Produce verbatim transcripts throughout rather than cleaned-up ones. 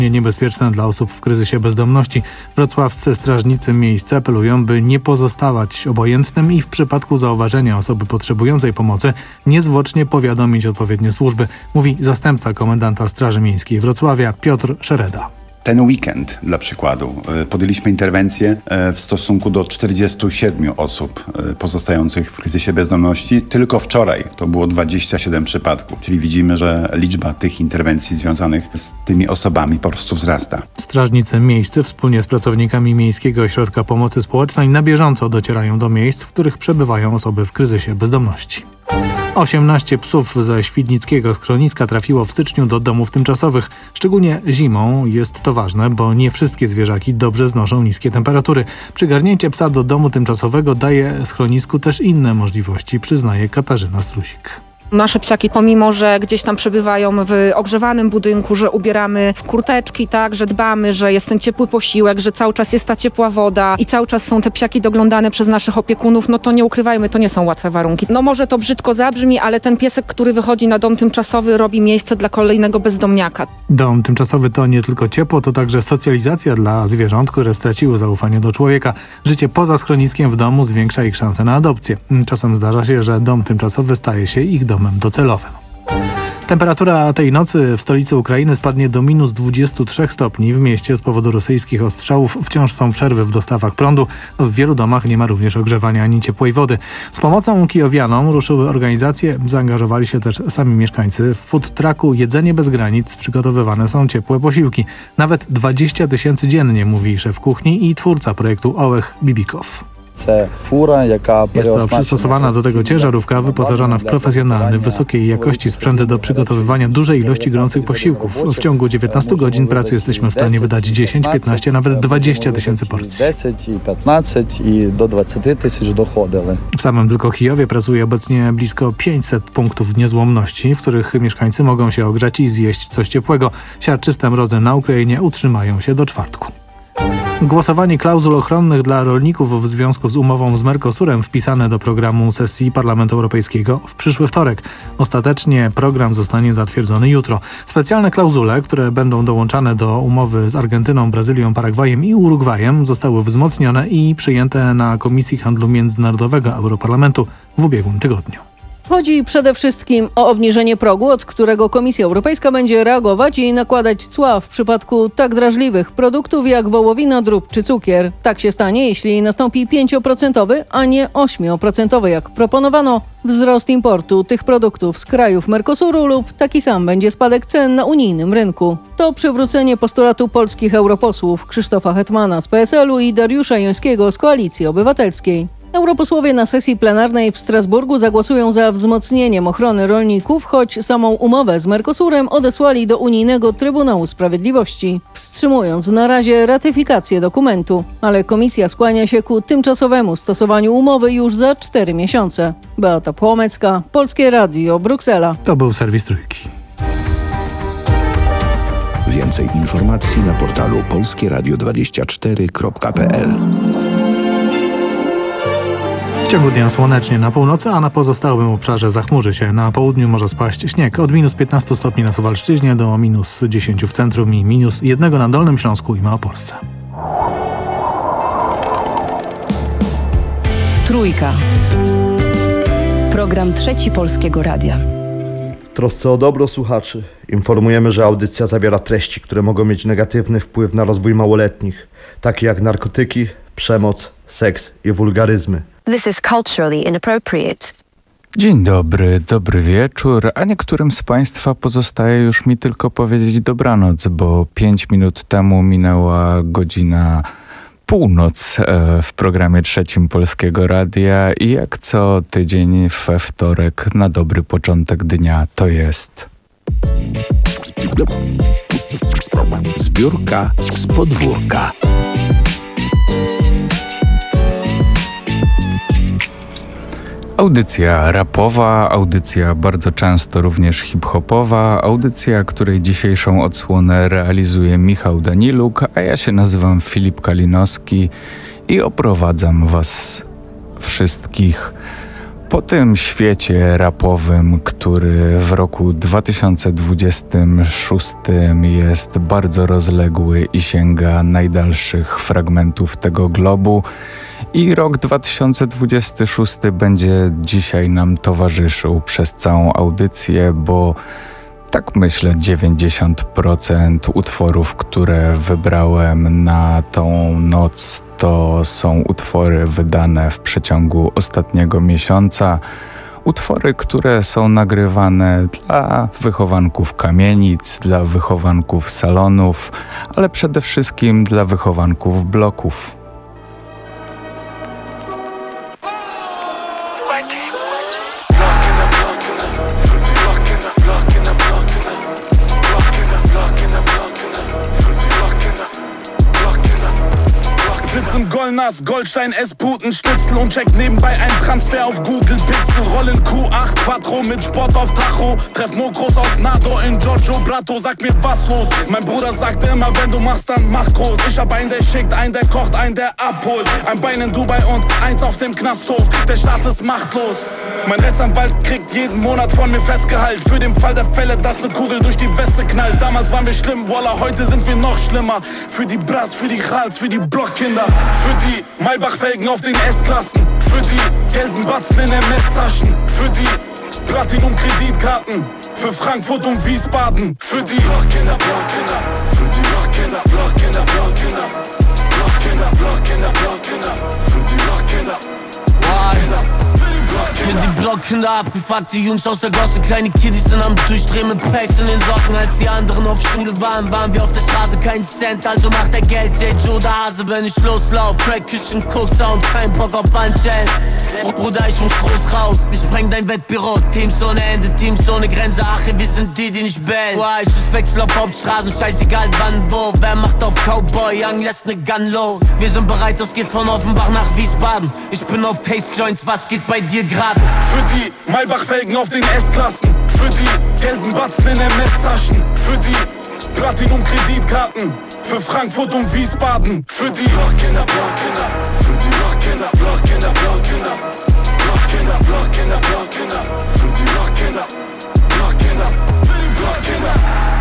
niebezpieczne dla osób w kryzysie bezdomności. Wrocławscy strażnicy miejsc apelują, by nie pozostawać obojętnym i w przypadku zauważenia osoby potrzebującej pomocy niezwłocznie powiadomić odpowiednie służby, mówi zastępca komendanta Straży Miejskiej Wrocławia Piotr Szereda. Ten weekend, dla przykładu, podjęliśmy interwencję w stosunku do czterdziestu siedmiu osób pozostających w kryzysie bezdomności. Tylko wczoraj to było dwadzieścia siedem przypadków, czyli widzimy, że liczba tych interwencji związanych z tymi osobami po prostu wzrasta. Strażnicy miejscy wspólnie z pracownikami Miejskiego Ośrodka Pomocy Społecznej na bieżąco docierają do miejsc, w których przebywają osoby w kryzysie bezdomności. osiemnaście psów ze świdnickiego schroniska trafiło w styczniu do domów tymczasowych. Szczególnie zimą jest to ważne, bo nie wszystkie zwierzaki dobrze znoszą niskie temperatury. Przygarnięcie psa do domu tymczasowego daje schronisku też inne możliwości, przyznaje Katarzyna Strusik. Nasze psiaki, pomimo że gdzieś tam przebywają w ogrzewanym budynku, że ubieramy w kurteczki, tak, że dbamy, że jest ten ciepły posiłek, że cały czas jest ta ciepła woda i cały czas są te psiaki doglądane przez naszych opiekunów, no to nie ukrywajmy, to nie są łatwe warunki. No może to brzydko zabrzmi, ale ten piesek, który wychodzi na dom tymczasowy, robi miejsce dla kolejnego bezdomniaka. Dom tymczasowy to nie tylko ciepło, to także socjalizacja dla zwierząt, które straciły zaufanie do człowieka. Życie poza schroniskiem w domu zwiększa ich szanse na adopcję. Czasem zdarza się, że dom tymczasowy staje się ich domem docelowym. Temperatura tej nocy w stolicy Ukrainy spadnie do minus dwudziestu trzech stopni. W mieście z powodu rosyjskich ostrzałów wciąż są przerwy w dostawach prądu. W wielu domach nie ma również ogrzewania ani ciepłej wody. Z pomocą kijowianom ruszyły organizacje, zaangażowali się też sami mieszkańcy. W food trucku Jedzenie bez granic przygotowywane są ciepłe posiłki. Nawet dwadzieścia tysięcy dziennie, mówi szef kuchni i twórca projektu Ołech Bibikow. Jest to przystosowana do tego ciężarówka wyposażona w profesjonalny, wysokiej jakości sprzęt do przygotowywania dużej ilości gorących posiłków. W ciągu dziewiętnastu godzin pracy jesteśmy w stanie wydać dziesięć, piętnaście, nawet dwadzieścia tysięcy porcji. W samym tylko Kijowie pracuje obecnie blisko pięćset punktów niezłomności, w których mieszkańcy mogą się ogrzać i zjeść coś ciepłego. Siarczyste mrozy na Ukrainie utrzymają się do czwartku. Głosowanie klauzul ochronnych dla rolników w związku z umową z Mercosurem wpisane do programu sesji Parlamentu Europejskiego w przyszły wtorek. Ostatecznie program zostanie zatwierdzony jutro. Specjalne klauzule, które będą dołączane do umowy z Argentyną, Brazylią, Paragwajem i Urugwajem, zostały wzmocnione i przyjęte na Komisji Handlu Międzynarodowego Europarlamentu w ubiegłym tygodniu. Chodzi przede wszystkim o obniżenie progu, od którego Komisja Europejska będzie reagować i nakładać cła w przypadku tak drażliwych produktów jak wołowina, drób czy cukier. Tak się stanie, jeśli nastąpi pięcioprocentowy, a nie ośmioprocentowy, jak proponowano, wzrost importu tych produktów z krajów Mercosuru lub taki sam będzie spadek cen na unijnym rynku. To przywrócenie postulatu polskich europosłów Krzysztofa Hetmana z P S L u i Dariusza Jońskiego z Koalicji Obywatelskiej. Europosłowie na sesji plenarnej w Strasburgu zagłosują za wzmocnieniem ochrony rolników, choć samą umowę z Mercosurem odesłali do Unijnego Trybunału Sprawiedliwości, wstrzymując na razie ratyfikację dokumentu. Ale komisja skłania się ku tymczasowemu stosowaniu umowy już za cztery miesiące. Beata Płomecka, Polskie Radio, Bruksela. To był serwis Trójki. Więcej informacji na portalu polskie radio dwadzieścia cztery kropka p l. W ciągu dnia słonecznie na północy, a na pozostałym obszarze zachmurzy się. Na południu może spaść śnieg od minus piętnastu stopni na Suwalszczyźnie do minus dziesięciu w centrum i minus jednego na Dolnym Śląsku i Małopolsce. Trójka. Program Trzeci Polskiego Radia. W trosce o dobro słuchaczy informujemy, że audycja zawiera treści, które mogą mieć negatywny wpływ na rozwój małoletnich, takie jak narkotyki, przemoc, seks i wulgaryzmy. This is culturally inappropriate. Dzień dobry, dobry wieczór, a niektórym z Państwa pozostaje już mi tylko powiedzieć dobranoc, bo pięć minut temu minęła godzina północ w programie Trzecim Polskiego Radia i jak co tydzień we wtorek na dobry początek dnia to jest Zbiórka z podwórka. Audycja rapowa, audycja bardzo często również hip-hopowa, audycja, której dzisiejszą odsłonę realizuje Michał Daniluk, a ja się nazywam Filip Kalinowski i oprowadzam Was wszystkich Po tym świecie rapowym, który w roku dwa tysiące dwudziestym szóstym jest bardzo rozległy i sięga najdalszych fragmentów tego globu, i rok dwa tysiące dwudziesty szósty będzie dzisiaj nam towarzyszył przez całą audycję, bo tak myślę, dziewięćdziesiąt procent utworów, które wybrałem na tą noc, to są utwory wydane w przeciągu ostatniego miesiąca. Utwory, które są nagrywane dla wychowanków kamienic, dla wychowanków salonów, ale przede wszystkim dla wychowanków bloków. Sitzen Gollnas, Goldstein, S-Puten, Schnitzel und check nebenbei ein Transfer auf Google Pixel. Rollen Q acht Quattro mit Sport auf Tacho. Treff Mokros aus NATO in Giorgio Brato. Sag mir was los, mein Bruder sagte immer, wenn du machst, dann mach groß. Ich hab einen, der schickt, einen, der kocht, einen, der abholt. Ein Bein in Dubai und eins auf dem Knasthof. Der Staat ist machtlos. Mein Rechtsanwalt kriegt jeden Monat von mir Festgehalt. Für den Fall der Fälle, dass ne Kugel durch die Weste knallt. Damals waren wir schlimm, Wallah, heute sind wir noch schlimmer. Für die Bras, für die Chals, für die Blockkinder. Für die Maybach-Felgen auf den S-Klassen. Für die gelben Batzen in M S-Taschen. Für die Platinum-Kreditkarten. Für Frankfurt und Wiesbaden. Für die Blockkinder, Blockkinder. Für die Blockkinder, Blockkinder, Blockkinder. Blockkinder, Blockkinder, Blockkinder. Für die Blockkinder. Blockkinder. Für die Blockkinder, abgefuckte Jungs aus der Gosse. Kleine Kiddies sind am Durchdrehen mit Packs in den Socken. Als die anderen auf Schule waren, waren wir auf der Straße kein Cent. Also macht der Geld, J. Joe der Hase, wenn ich loslauf. Crack, Küchen, Cookster und kein Bock auf Bandstellen. Bruder, ich muss groß raus. Ich spreng dein Wettbüro. Teams ohne Ende, Teams ohne Grenze. Ach, wir sind die, die nicht bellen. Boah, ich wechsel auf Hauptstraßen, scheißegal wann, wo. Wer macht auf Cowboy, Young lässt ne Gun los. Wir sind bereit, das geht von Offenbach nach Wiesbaden. Ich bin auf Pace Joints, was geht bei dir grad? Für die Maybach-Felgen auf den S-Klassen. Für die gelben Batzen in M S-Taschen. Für die Platinum-Kreditkarten. Für Frankfurt und Wiesbaden. Für die Blockkinder, Blockkinder. Für die Blockkinder, Blockkinder, Blockkinder. Blockkinder, Blockkinder, Blockkinder. Für die Blockkinder, Blockkinder. Für die Blockkinder.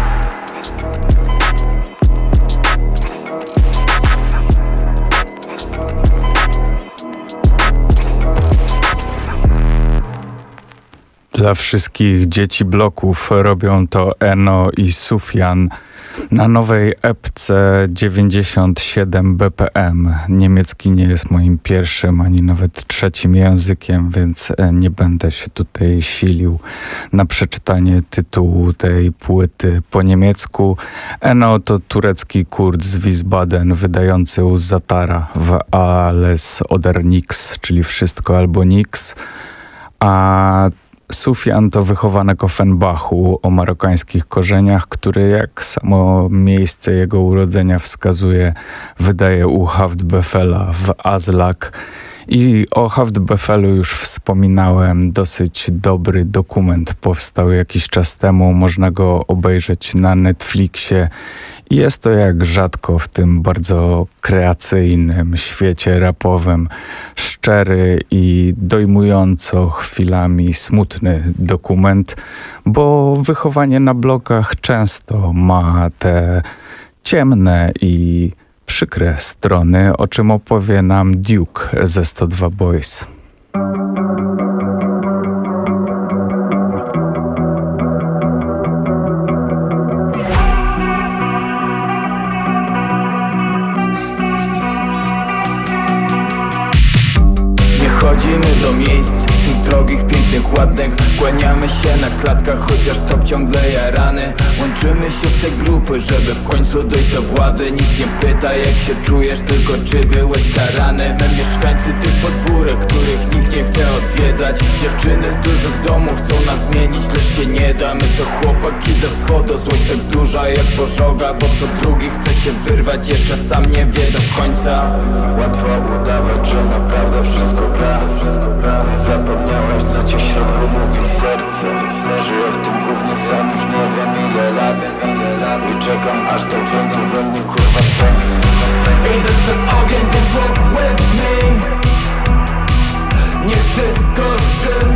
Dla wszystkich dzieci bloków robią to Eno i Sufjan na nowej epce dziewięćdziesiąt siedem B P M. Niemiecki nie jest moim pierwszym ani nawet trzecim językiem, więc nie będę się tutaj silił na przeczytanie tytułu tej płyty po niemiecku. Eno to turecki Kurd z Wiesbaden, wydający u Zatara w Alles oder Nix, czyli wszystko albo nix. A Sufjan to wychowanek Offenbachu o marokańskich korzeniach, który, jak samo miejsce jego urodzenia wskazuje, wydaje u Haftbefela w Azlak. I o Haftbefelu już wspominałem, dosyć dobry dokument powstał jakiś czas temu, można go obejrzeć na Netflixie. Jest to jak rzadko w tym bardzo kreacyjnym świecie rapowym szczery i dojmująco chwilami smutny dokument, bo wychowanie na blokach często ma te ciemne i przykre strony, o czym opowie nam Duke ze sto dwa Boys. Chodzimy do miejsc, tych drogich, pięknych, ładnych. Kłaniamy się na klatkach, chociaż top ciągle jarany. Łączymy się w te grupy, żeby w końcu dojść do władzy. Nikt nie pyta, jak się czujesz, tylko czy byłeś karany. My mieszkańcy tych podwórek, których nikt nie chce odwiedzać. Dziewczyny z dużych domów chcą nas zmienić, lecz się nie da. My to chłopaki ze wschodu, złość tak duża jak pożoga. Bo co drugi chce się wyrwać, jeszcze sam nie wie do końca. Łatwo udawać, że naprawdę wszystko gra. Wszystko gra. Zapomniałeś, co ci w środku mówi serce. Żyję w tym gównie sam już nie wiem ile lat. I czekam, aż to w końcu we mnie kurwa pęknie. Idę przez ogień, więc walk with me. Nie wszystko czym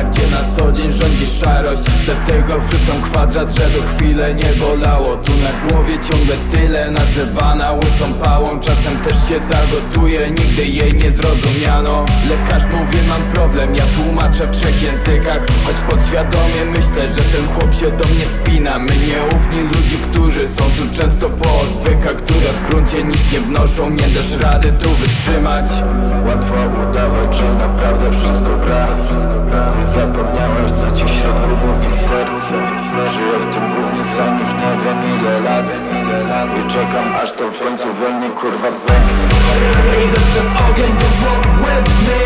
gdzie na co dzień rządzi szarość. Dlatego wrzucam kwadrat, żeby chwilę nie bolało. Tu na głowie ciągle tyle, nazywana łysą pałą. Czasem też się zagotuje, nigdy jej nie zrozumiano. Lekarz mówi, mam problem, ja tłumaczę w trzech językach. Choć podświadomie myślę, że ten chłop się do mnie spina. My nieufni ludzi, którzy są tu często po odwykach, które w gruncie nic nie wnoszą, nie dasz rady tu wytrzymać. Łatwo udawać, że naprawdę wszystko gra. Nie zapomniałeś, co ci w środku mówi serce. Żyję w tym głównie sam już nie wiem ile lat. I czekam, aż to w końcu we mnie kurwa będzie. Idę przez ogień, więc walk with me.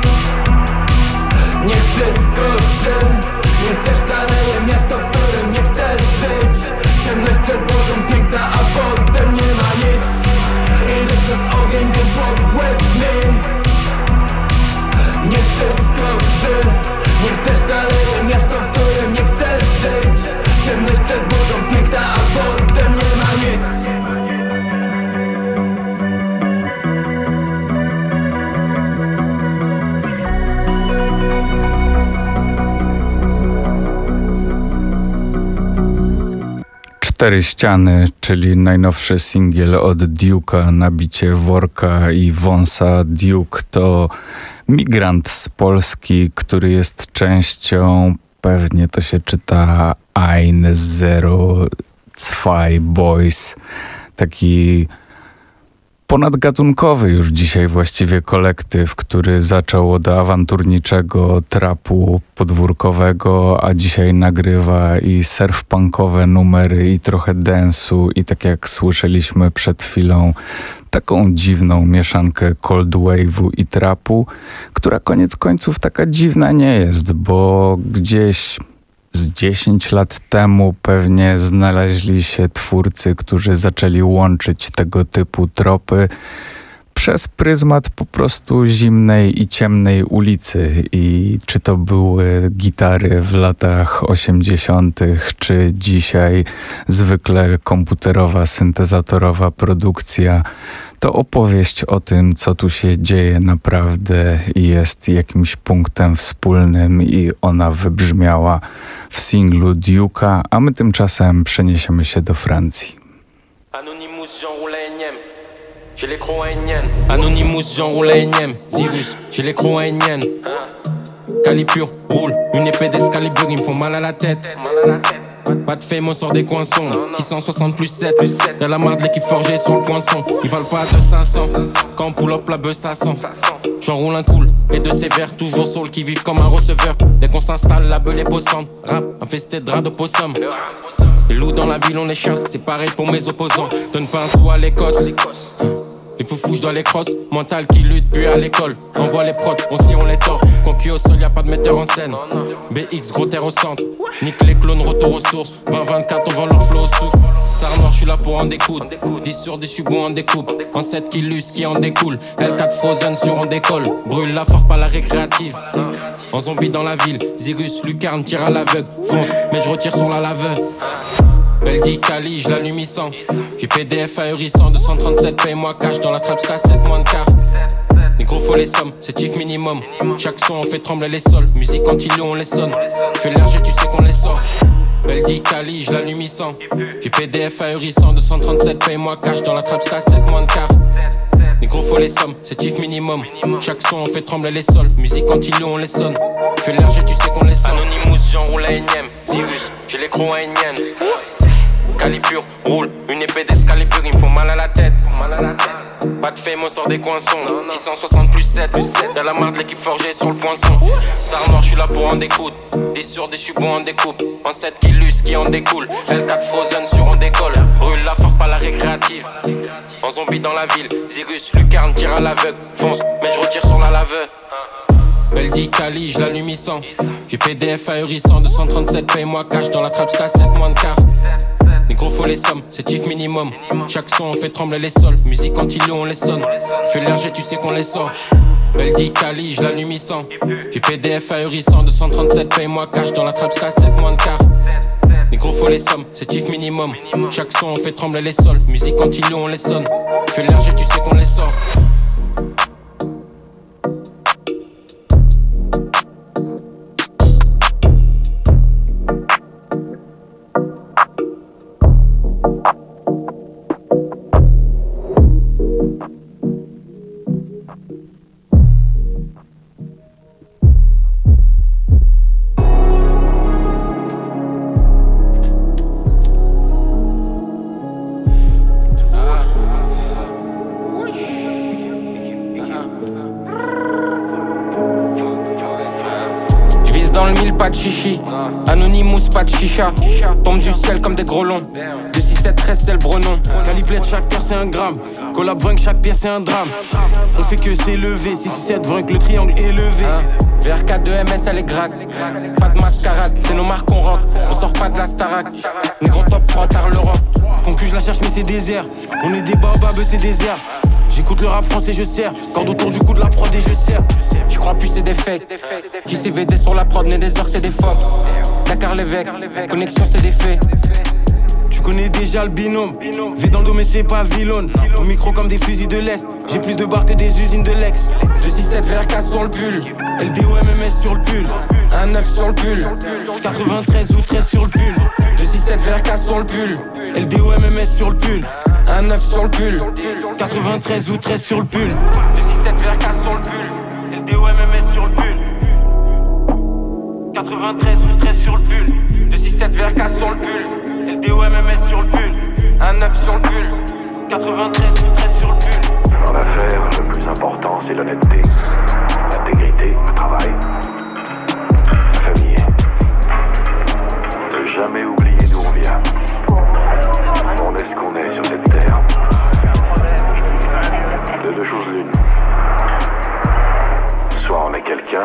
Niech wszystko drży. Niech też zaleje miasto, w którym nie chcesz żyć. Ciemność przed Bożą piękna, a potem nie ma nic. Idę przez ogień, więc walk with me. Niech wszystko drży. Niech też zaleje miasto, w którym nie chcesz żyć. Ciemność przed Bożą piękna, a potem nie ma nic. Cztery ściany, czyli najnowszy singiel od Duke'a na bicie Worka i Wąsa. Duke to migrant z Polski, który jest częścią, pewnie to się czyta Ein Zero Zwei Boys, taki ponadgatunkowy już dzisiaj właściwie kolektyw, który zaczął od awanturniczego trapu podwórkowego, a dzisiaj nagrywa i surf-punkowe numery, i trochę dance'u, i tak jak słyszeliśmy przed chwilą, taką dziwną mieszankę cold wave'u i trapu, która koniec końców taka dziwna nie jest, bo gdzieś z dziesięć lat temu pewnie znaleźli się twórcy, którzy zaczęli łączyć tego typu tropy przez pryzmat po prostu zimnej i ciemnej ulicy. I czy to były gitary w latach osiemdziesiątych, czy dzisiaj zwykle komputerowa, syntezatorowa produkcja, to opowieść o tym, co tu się dzieje naprawdę i jest jakimś punktem wspólnym, i ona wybrzmiała w singlu Duke'a, a my tymczasem przeniesiemy się do Francji. Anonymous, j'enroule la énième. J'ai les crocs à énienne. Anonymous, j'enroule la énième. Cyrus, j'ai les crocs à énienne. Calipure, roule, une épée d'Excalibur, ils me font mal à la tête. Pas de fame, on sort des coins sombres. six cent soixante plus sept. Y'a la marde, l'équipe forgée sur le poinçon. Ils valent pas de cinq cents. Quand on pull up, la bœuf, ça sent. J'enroule un cool et de sévère, toujours sur le qui vivent comme un receveur. Dès qu'on s'installe, la beule est possante. Rap, infesté de draps de possum. Les loups dans la ville, on les chasse. C'est pareil pour mes opposants. Donne pas un sou à l'Écosse. Les foufous, j'dois les crosse. Mental qui lutte, puis à l'école. Envoie les prods, on si on les tord. Concu au sol, y'a pas de metteur en scène. B X, gros terre au centre. Nique les clones, retour aux sources. vingt vingt-quatre, on vend leur flow au souk. Sarre noir, j'suis là pour en découdre. dix sur dix, j'suis bon en découpe. En sept qui luce, qui en découle. L quatre Frozen sur on décolle. Brûle la force, pas la récréative. En zombie dans la ville. Zirus, lucarne, tire à l'aveugle. Fonce, mais j'retire sur la laveur. Beldi, Cali, j'l'allume il sent. J'ai P D F ahurissant, deux cent trente-sept, paye-moi cash. Dans la trappe, j'cassette, moins de quart. Les gros faut les sommes, c'est chiffre minimum. Chaque son on fait trembler les sols. Musique anti-loup, on les sonne. Fais l'R G, tu sais qu'on les sort. Beldi, Cali, j'l'allume il sent. J'ai P D F ahurissant, deux cent trente-sept, paye-moi cash. Dans la trappe, j'cassette, moins de quart. Les gros faut les sommes, c'est chiffre minimum. Chaque son on fait trembler les sols. Musique anti-loup, on les sonne. Fais l'R G, tu sais qu'on les sort. Anonymous, j'enroule la énième. Cyrus, j'ai les crocs à énienne. Calipure, roule, une épée d'Excalibur, ils me font mal à la tête. Pas de fame, on sort des coins sombres. six cent soixante plus sept. Y'a la marde, l'équipe forgée sur le poinçon. Sarre noir, j'suis là pour en découdre. dix sur dix, j'suis bon en découpe. En sept qui luce, qui en découle. L quatre Frozen sur on décolle. Brûle la force, pas la récréative. En zombie dans la ville. Zirus, lucarne, tire à l'aveugle. Fonce, mais j'retire sur la laveur. Beldi, Cali, j'l'allume il sent. J'ai P D F ahurissant, deux cent trente-sept, paye-moi cash. Dans la trappe, j'cassette, moins de quart. Les gros faut les sommes, c'est chiffre minimum. Chaque son on fait trembler les sols. Musique anti-loup, on les sonne. Fais l'R G, tu sais qu'on les sort. Beldi, Cali, j'l'allume il sent. J'ai P D F ahurissant, deux cent trente-sept, paye-moi cash. Dans la trappe, j'cassette, moins de quart. Les gros faut les sommes, c'est chiffre minimum. Chaque son on fait trembler les sols. Musique anti-loup, on les sonne. Fais l'R G, tu sais qu'on les sort. le mille, pas de chichi. Anonymous, pas de chicha. Tombe du ciel comme des gros longs. deux six sept treize, c'est le brenon. Calibré de chaque pierre c'est un gramme. Collab vingt, chaque pièce c'est un drame. On fait que s'élever, six six sept vingt, le triangle élevé. V R K deux M S, elle est grasse. Pas de mascarade, c'est nos marques qu'on rock. On sort pas de la Starac. Négro top trois, tard l'Europe. Concu, je la cherche mais c'est désert. On est des baobabs, c'est désert. J'écoute le rap français, je sers. Corde autour du cou de la prod et je sers. Je crois plus c'est des fakes. Qui s'est V D sur la prod, mais des orques c'est des phoques. Dakar l'évêque, connexion c'est des faits. Tu connais déjà le binôme. Vis dans le dos mais c'est pas vilaine. Au micro comme des fusils de l'Est. J'ai plus de bars que des usines de Lex. deux six sept V R K sur le pull. L D O M M S sur le pull. Un neuf sur le pull. quatre-vingt-treize ou treize sur le pull. deux six sept V R K sur le pull. L D O M M S sur le pull. Un neuf sur le pull. quatre-vingt-treize ou treize sur le pull. deux six sept V R K sur le pull. L D O M M S sur le pull. quatre-vingt-treize ou treize sur le pull. deux six sept V R K sur le pull. L D O M M S sur le pull. Un neuf sur le pull. quatre-vingt-treize ou treize sur le pull. Dans l'affaire, le plus important c'est l'honnêteté, l'intégrité, le travail, la famille. Ne jamais oublier d'où on vient. On est ce qu'on est sur cette terre. De deux choses l'une. Soit on est quelqu'un,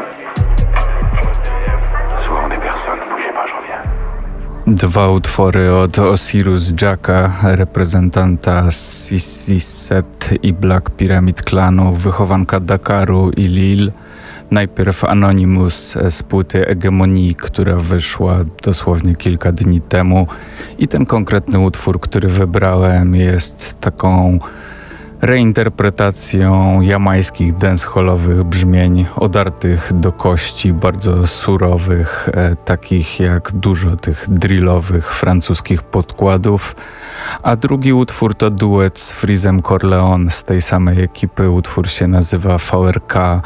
soit on est personne. Bougez pas, je reviens. Dwa utwory od Osiris Jacka, reprezentanta six Set i Black Pyramid Clanu, wychowanka Dakaru i Lil. Najpierw Anonymous z płyty Hegemonii, która wyszła dosłownie kilka dni temu. I ten konkretny utwór, który wybrałem, jest taką reinterpretacją jamańskich dancehallowych brzmień, odartych do kości, bardzo surowych, e, takich jak dużo tych drillowych francuskich podkładów. A drugi utwór to duet z Freezem Corleone z tej samej ekipy. Utwór się nazywa V R K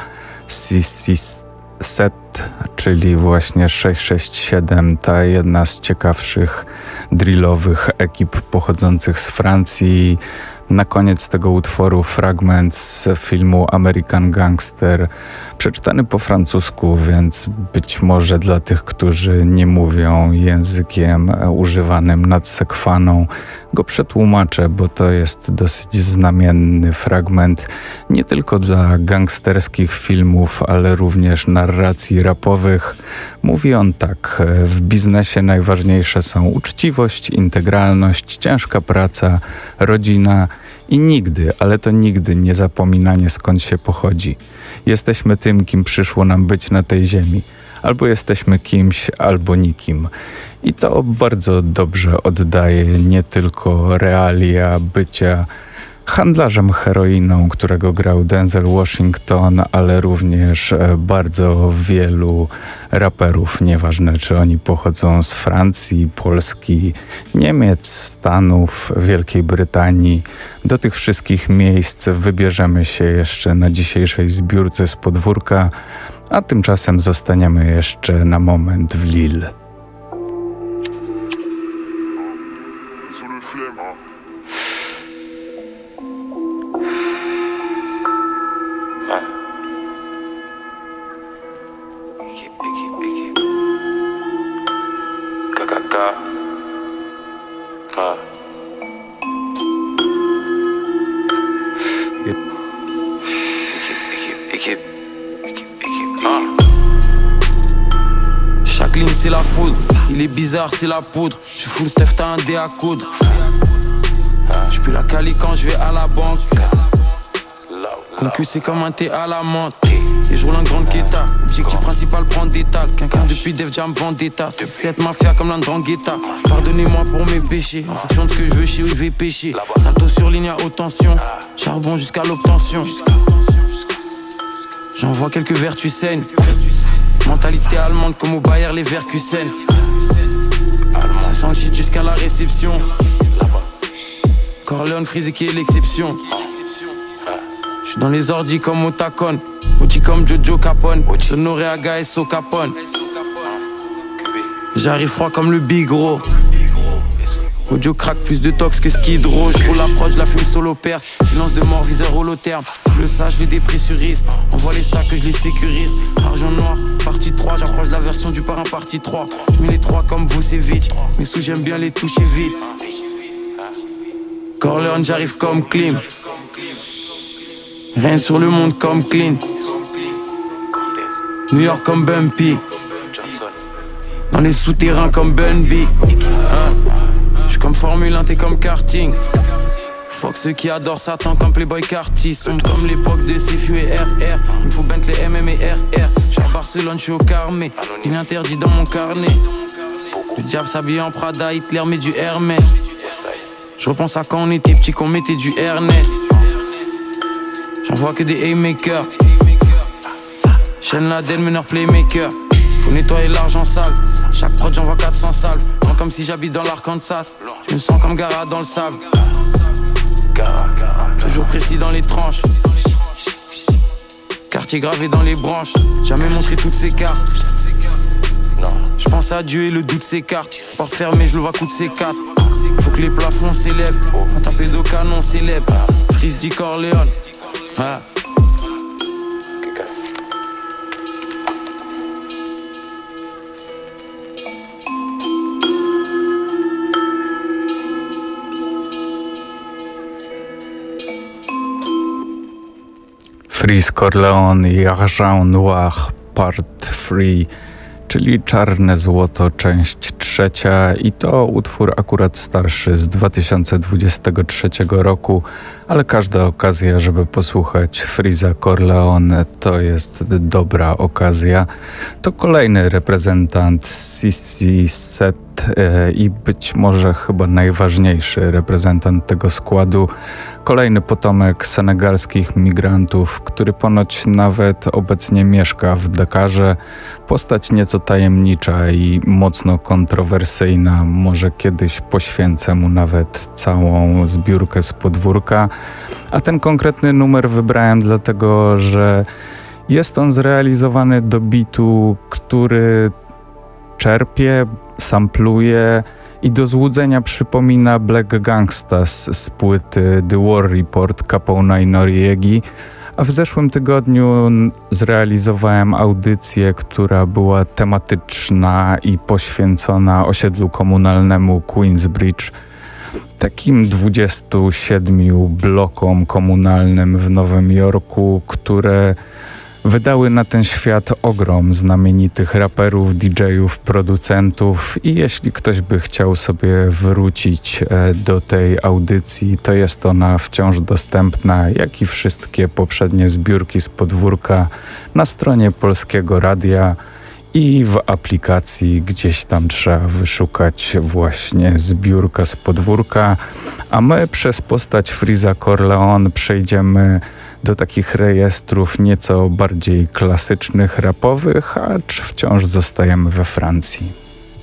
six Set, czyli właśnie sześć sześć siedem, ta jedna z ciekawszych drillowych ekip pochodzących z Francji. Na koniec tego utworu fragment z filmu American Gangster, przeczytany po francusku, więc być może dla tych, którzy nie mówią językiem używanym nad sekwaną, go przetłumaczę, bo to jest dosyć znamienny fragment nie tylko dla gangsterskich filmów, ale również narracji rapowych. Mówi on tak: w biznesie najważniejsze są uczciwość, integralność, ciężka praca, rodzina i nigdy, ale to nigdy nie zapominanie, skąd się pochodzi. Jesteśmy tym, kim przyszło nam być na tej ziemi. Albo jesteśmy kimś, albo nikim. I to bardzo dobrze oddaje nie tylko realia bycia handlarzem heroiną, którego grał Denzel Washington, ale również bardzo wielu raperów, nieważne czy oni pochodzą z Francji, Polski, Niemiec, Stanów, Wielkiej Brytanii. Do tych wszystkich miejsc wybierzemy się jeszcze na dzisiejszej zbiórce z podwórka, a tymczasem zostaniemy jeszcze na moment w Lille. Chaque ligne c'est la foudre, il est bizarre c'est la poudre. J'suis full Steph, t'as un dé à coudre. J'pue la cali quand j'vais à la banque. Concu c'est comme un thé à la menthe. Et j'roule un grand quêta. Objectif principal prendre des tales. Quelqu'un depuis Def Jam Vendetta. C'est cette mafia comme l'Andrangheta. Pardonnez-moi pour mes péchés. En fonction de ce que je veux, je sais où je vais pêcher. Salto sur ligne à haute tension. Charbon jusqu'à l'obtention. J'envoie quelques verres, tu saignes. Mentalité allemande comme au Bayer Leverkusen. Ça sent le shit jusqu'à la réception. Corleone Freeze qui est l'exception. J'suis dans les ordis comme au Tacon. Outil comme Jojo Capone. Sonoré Aga et So Capone. J'arrive froid comme le Big Gros. Audio crack, plus de tox que Skid Row. J'roule l'approche, la fume solo perce. Silence de mort, viseur holo terme. Le sage, je les dépressurise. Envoie les sacs que je les sécurise. Argent noir, partie trois. J'approche la version du parrain, partie trois. J'mets les trois comme Vucevic. Mes sous, j'aime bien les toucher vite. Corleone, j'arrive comme Klim. Règne sur le monde comme Clean. New York comme Bumpy. Dans les souterrains comme Bunby. Hein? J'suis comme Formule un, t'es comme karting. Fuck ceux qui adorent Satan comme Playboy Carty. Sombre comme l'époque de C F U et R R. Il me faut Bentley M M et R R. J'suis à Barcelone, j'suis au Carmé. Il interdit dans mon carnet. Le diable s'habille en Prada, Hitler met du Hermès. J'repense à quand on était petit, qu'on mettait du Ernest. J'envoie que des haymakers. Chaîne Laden, meneur playmaker. Faut nettoyer l'argent sale. Chaque prod j'envoie quatre cents salles. Non comme si j'habite dans l'Arkansas. Je me sens comme Gara dans le sable. Toujours précis dans les tranches. Quartier gravé dans les branches. Jamais montré toutes ces cartes. Je pense à Dieu et le doute s'écarte. Porte fermée, je le vois coup de C quatre. Faut que les plafonds s'élèvent. On tape de canon célèbre. Chris dit Corleone. Ah. Freeze Corleone i Argent Noir Part trzy, czyli Czarne Złoto, część trzecia, i to utwór akurat starszy z dwa tysiące dwudziestego trzeciego roku, ale każda okazja, żeby posłuchać Freeza Corleone, to jest dobra okazja. To kolejny reprezentant Sissi Set e, i być może chyba najważniejszy reprezentant tego składu. Kolejny potomek senegalskich migrantów, który ponoć nawet obecnie mieszka w Dakarze. Postać nieco tajemnicza i mocno kontrowersyjna. Może kiedyś poświęcę mu nawet całą zbiórkę z podwórka. A ten konkretny numer wybrałem dlatego, że jest on zrealizowany do bitu, który czerpie, sampluje i do złudzenia przypomina Black Gangstas z płyty The War Report Capone i Noriegi. A w zeszłym tygodniu zrealizowałem audycję, która była tematyczna i poświęcona osiedlu komunalnemu Queensbridge, takim dwudziestu siedmiu blokom komunalnym w Nowym Jorku, które wydały na ten świat ogrom znamienitych raperów, didżejów, producentów, i jeśli ktoś by chciał sobie wrócić do tej audycji, to jest ona wciąż dostępna, jak i wszystkie poprzednie zbiórki z podwórka na stronie Polskiego Radia i w aplikacji. Gdzieś tam trzeba wyszukać właśnie zbiórka z podwórka, a my przez postać Freeza Corleone przejdziemy do takich rejestrów nieco bardziej klasycznych, rapowych, acz wciąż zostajemy we Francji.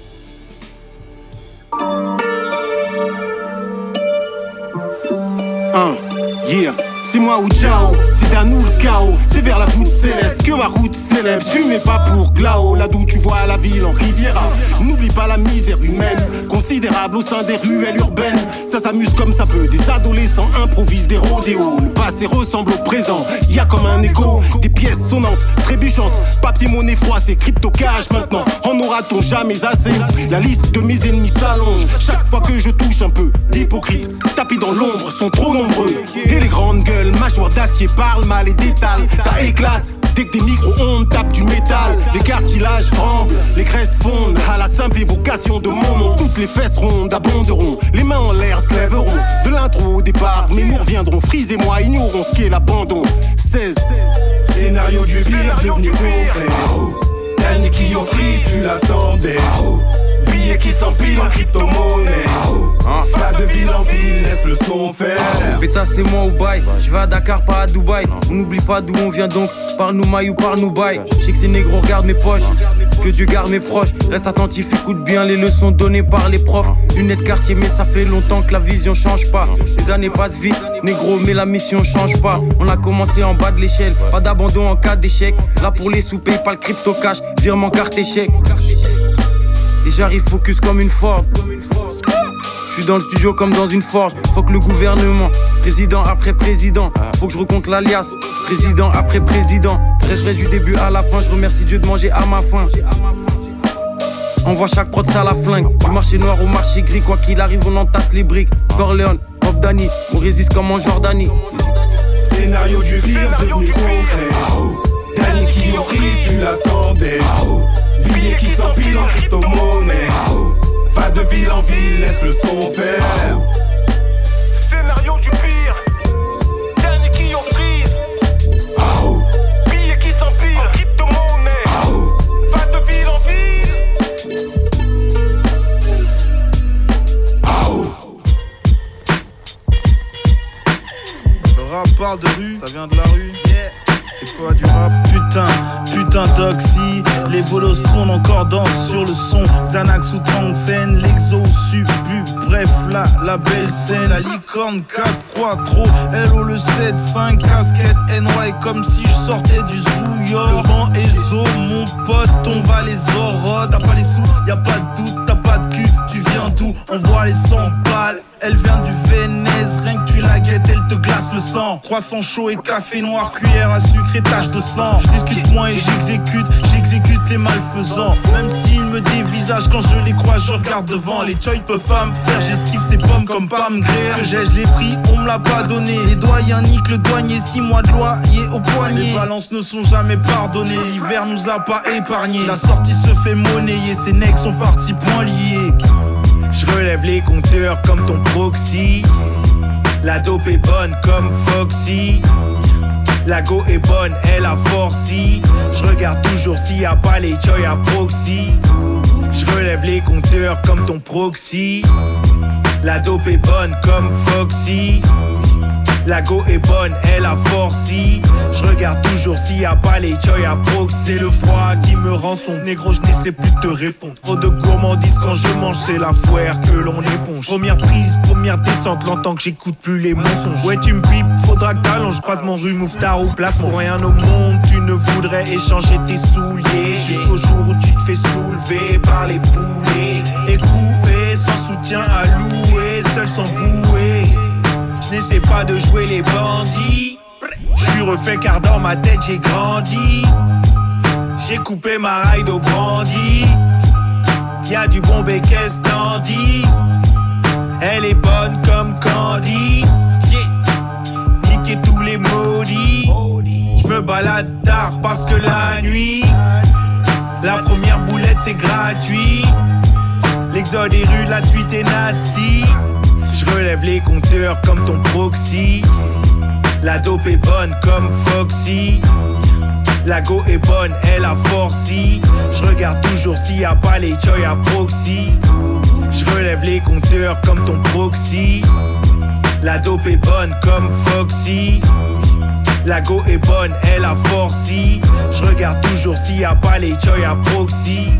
Un, yeah. C'est moi ou ciao, c'est à nous le chaos. C'est vers la voûte céleste que ma route s'élève. Fumez pas pour Glao, là d'où tu vois la ville en Riviera. N'oublie pas la misère humaine, considérable au sein des ruelles urbaines. Ça s'amuse comme ça peut, des adolescents improvisent des rodéos. Le passé ressemble au présent, y a comme un écho. Des pièces sonnantes, trébuchantes, papier monnaie froissé, crypto cash maintenant. En aura-t-on jamais assez? La liste de mes ennemis s'allonge chaque fois que je touche un peu d'hypocrites. Tapis dans l'ombre sont trop nombreux. Et les grandes gueules, mâchoire d'acier, parle mal et détale. Ça éclate dès que des micro-ondes tapent du métal. Les cartilages tremblent, les graisses fondent. À la simple évocation de mon nom, toutes les fesses rondes abonderont. Les mains en l'air se lèveront. De l'intro au départ, mais nous reviendrons. Freeze et moi ignorons ce qu'est l'abandon. seize Scénario du pire devenu concret. Dernier qui au freeze, tu l'attendais. Billets qui s'empilent en crypto-monnaie. Pas de ville en ville, laisse le son faire. Bêta c'est moi au bail, je vais à Dakar pas à Dubaï. On n'oublie pas d'où on vient donc, parle-nous maille ou parle-nous bail. Je sais que ces négros regardent mes poches, que Dieu garde mes proches. Reste attentif, écoute bien les leçons données par les profs. Lunettes quartier mais ça fait longtemps que la vision change pas. Les années passent vite, négro mais la mission change pas. On a commencé en bas de l'échelle, pas d'abandon en cas d'échec. Là pour les sous, paye pas le crypto cash, virement carte échec. Et j'arrive focus comme une Ford. suis dans le studio comme dans une forge. Faut que le gouvernement, président après président. Faut que je recompte l'alias, président après président. Je resterai du début à la fin, je remercie Dieu de manger à ma faim. Envoie chaque prod ça la flingue. Du marché noir au marché gris, quoi qu'il arrive on entasse les briques. Corleone, Bob Dani, on résiste comme en Jordanie. Scénario du pire devenu concret. Danny qui au frise, tu l'attendais. Billets qui s'empilent en crypto-monnaie. Pas de ville en ville, laisse le son faire. Scénario du pire. Danny qui au frise. Billets qui s'empilent en crypto-monnaie. Pas de ville en ville. Le rap parle de rue, ça vient de la rue. Yeah. Et quoi du rap? Putain, putain d'oxy. Les bolos tournent encore, dansent sur le son. Xanax ou Tranxène, l'exo subu. Bref, là, la belle scène. La licorne quatre Quattro, Hello le sept cinq. Casquette N Y comme si je sortais du Zouyo. Devant Ezo, mon pote, on va les orodes. T'as pas les sous, y'a pas de doute, t'as pas de cul. Tu viens d'où? On voit les cent balles. Elle vient du Vénèse, rien que tu la guettes, elle te glace le sang. Croissant chaud et café noir, cuillère à sucre et tache de sang. Je discute moins et j'exécute, j'exécute les malfaisants. Même s'ils me dévisagent quand je les crois, je regarde devant. Les choy peuvent pas me faire, j'esquive ces pommes comme Pam Grier. Que j'ai, je l'ai pris, on me l'a pas donné. Les doyens niquent le douanier, six mois de loyer au poignet. Les balances ne sont jamais pardonnées, l'hiver nous a pas épargnés. La sortie se fait monnayer, ces necks sont partis point liés. Je relève les compteurs comme ton proxy. La dope est bonne comme Foxy. La go est bonne, elle a forci. Je regarde toujours s'il y a pas les choy à proxy. Je relève les compteurs comme ton proxy. La dope est bonne comme Foxy. La go est bonne, elle a forci. Je regarde toujours s'il y a pas les choy à proxy. C'est le froid qui me rend son négro, je n'essaie plus de te répondre. Trop de gourmandise quand je mange, c'est la foire que l'on éponge. Première prise, première descente, longtemps que j'écoute plus les mensonges. Ouais tu me pipes, faudra que t'allonges, croise mon jus, mouffetard ou place. Pour rien au monde, tu ne voudrais échanger tes souliers. Jusqu'au jour où tu te fais soulever par les poulets. Écoué, sans soutien à louer, seul sans bouée. Je n'essaie pas de jouer les bandits. Je suis refait car dans ma tête j'ai grandi. J'ai coupé ma ride au brandy. Y'a du bon Békès dandy. Elle est bonne comme Candy. Yeah. Niquer tous les maudits. Je me balade tard parce que la nuit, la première boulette c'est gratuit. L'exode est rude, la suite est nasty. Je relève les compteurs comme ton proxy. La dope est bonne comme Foxy. La go est bonne, elle a forci. Je regarde toujours s'il y a pas les choy à proxy. Je relève les compteurs comme ton proxy. La dope est bonne comme Foxy. La go est bonne, elle a forci. Je regarde toujours s'il y a pas les choy à proxy.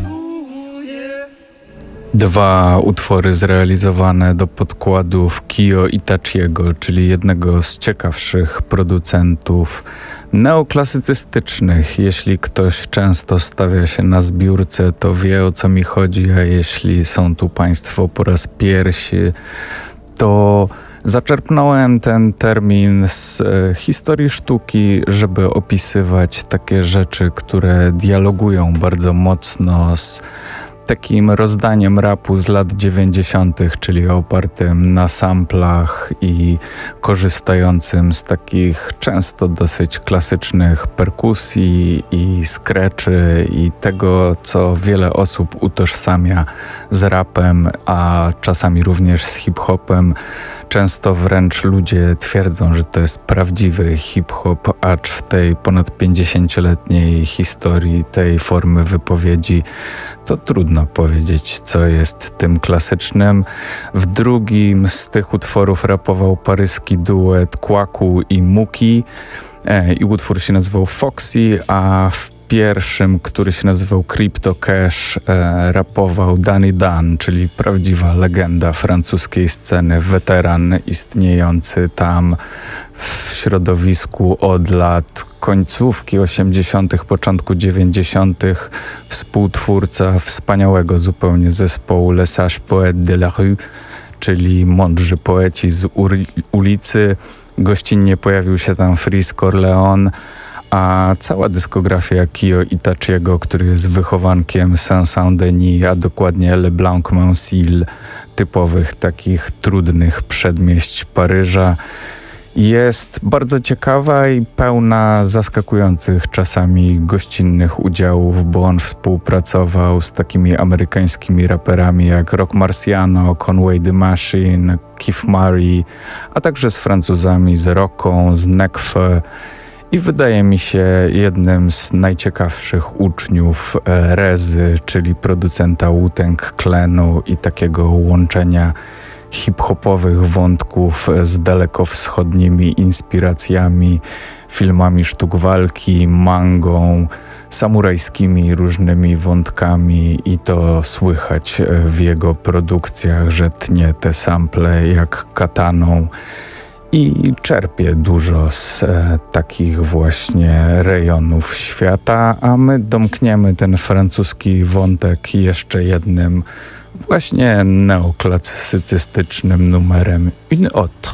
Dwa utwory zrealizowane do podkładów Kio Itachiego, czyli jednego z ciekawszych producentów neoklasycystycznych. Jeśli ktoś często stawia się na zbiórce, to wie o co mi chodzi, a jeśli są tu Państwo po raz pierwszy, to zaczerpnąłem ten termin z e, historii sztuki, żeby opisywać takie rzeczy, które dialogują bardzo mocno z takim rozdaniem rapu z lat dziewięćdziesiątych, czyli opartym na samplach i korzystającym z takich często dosyć klasycznych perkusji i scratchy i tego, co wiele osób utożsamia z rapem, a czasami również z hip-hopem. Często wręcz ludzie twierdzą, że to jest prawdziwy hip-hop, acz w tej ponad pięćdziesięcioletniej historii tej formy wypowiedzi to trudno powiedzieć, co jest tym klasycznym. W drugim z tych utworów rapował paryski duet Kwaku i Muki e, i utwór się nazywał Foxy, a w pierwszym, który się nazywał Crypto Cash, e, rapował Danny Dan, czyli prawdziwa legenda francuskiej sceny, weteran istniejący tam w środowisku od lat końcówki osiemdziesiątych, początku dziewięćdziesiątych, współtwórca wspaniałego zupełnie zespołu Les Sages Poètes de la Rue, czyli mądrzy poeci z uri- ulicy. Gościnnie pojawił się tam Freeze Corleone, a cała dyskografia Kio Itachiego, który jest wychowankiem Saint-Saint-Denis, a dokładnie Le Blanc-Monsil, typowych takich trudnych przedmieść Paryża, jest bardzo ciekawa i pełna zaskakujących czasami gościnnych udziałów, bo on współpracował z takimi amerykańskimi raperami jak Rock Marciano, Conway the Machine, Keith Murray, a także z Francuzami, z Rocką, z Nekfeu. I wydaje mi się jednym z najciekawszych uczniów e, Rezy, czyli producenta Wu-Tang Clanu i takiego łączenia hip-hopowych wątków z dalekowschodnimi inspiracjami, filmami sztuk walki, mangą, samurajskimi różnymi wątkami i to słychać w jego produkcjach, że tnie te sample jak kataną i czerpie dużo z e, takich właśnie rejonów świata, a my domkniemy ten francuski wątek jeszcze jednym właśnie neoklasycystycznym numerem Une autre.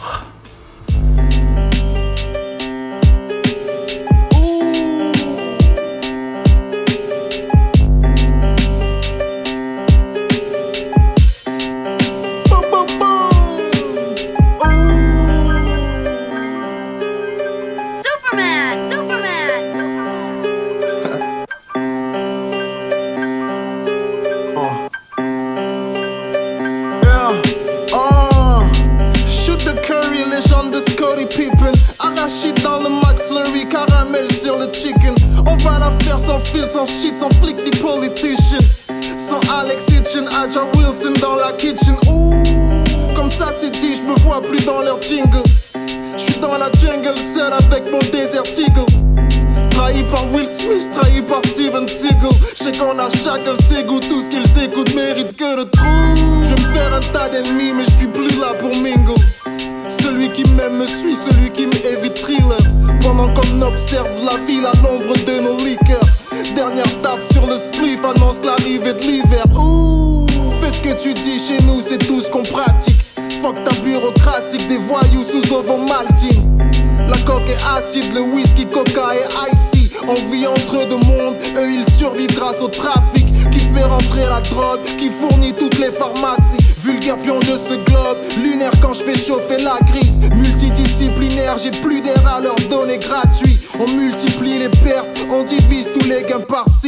Sans shit, sans flic ni politician. Sans Alex Hitchin, Agent Wilson dans la kitchen. Ouh, comme ça c'est dit, je me vois plus dans leur jingle. Je suis dans la jungle, seul avec mon Desert Eagle. Trahi par Will Smith, trahi par Steven Seagal. Je sais qu'on a chacun ses goûts, tout ce qu'ils écoutent mérite que de trou. Je vais me faire un tas d'ennemis, mais je suis plus là pour mingle. Celui qui m'aime me suit, celui qui m'évite thriller. Pendant qu'on observe la ville à l'ombre de nos liqueurs. Dernière tape sur le spliff annonce l'arrivée de l'hiver. Ouh, fais ce que tu dis, chez nous c'est tout ce qu'on pratique. Fuck ta bureaucratie, des voyous sous ovomaltine. La coque est acide, le whisky, coca et icy. On vit entre deux mondes, eux ils survivent grâce au trafic qui fait rentrer la drogue, qui fournit toutes les pharmacies. Vulgaire pion de ce globe, lunaire quand je fais chauffer la grise. Multidisciplinaire, j'ai plus d'air à leur donner gratuit. On multiplie les pertes, on divise tous les gains par six.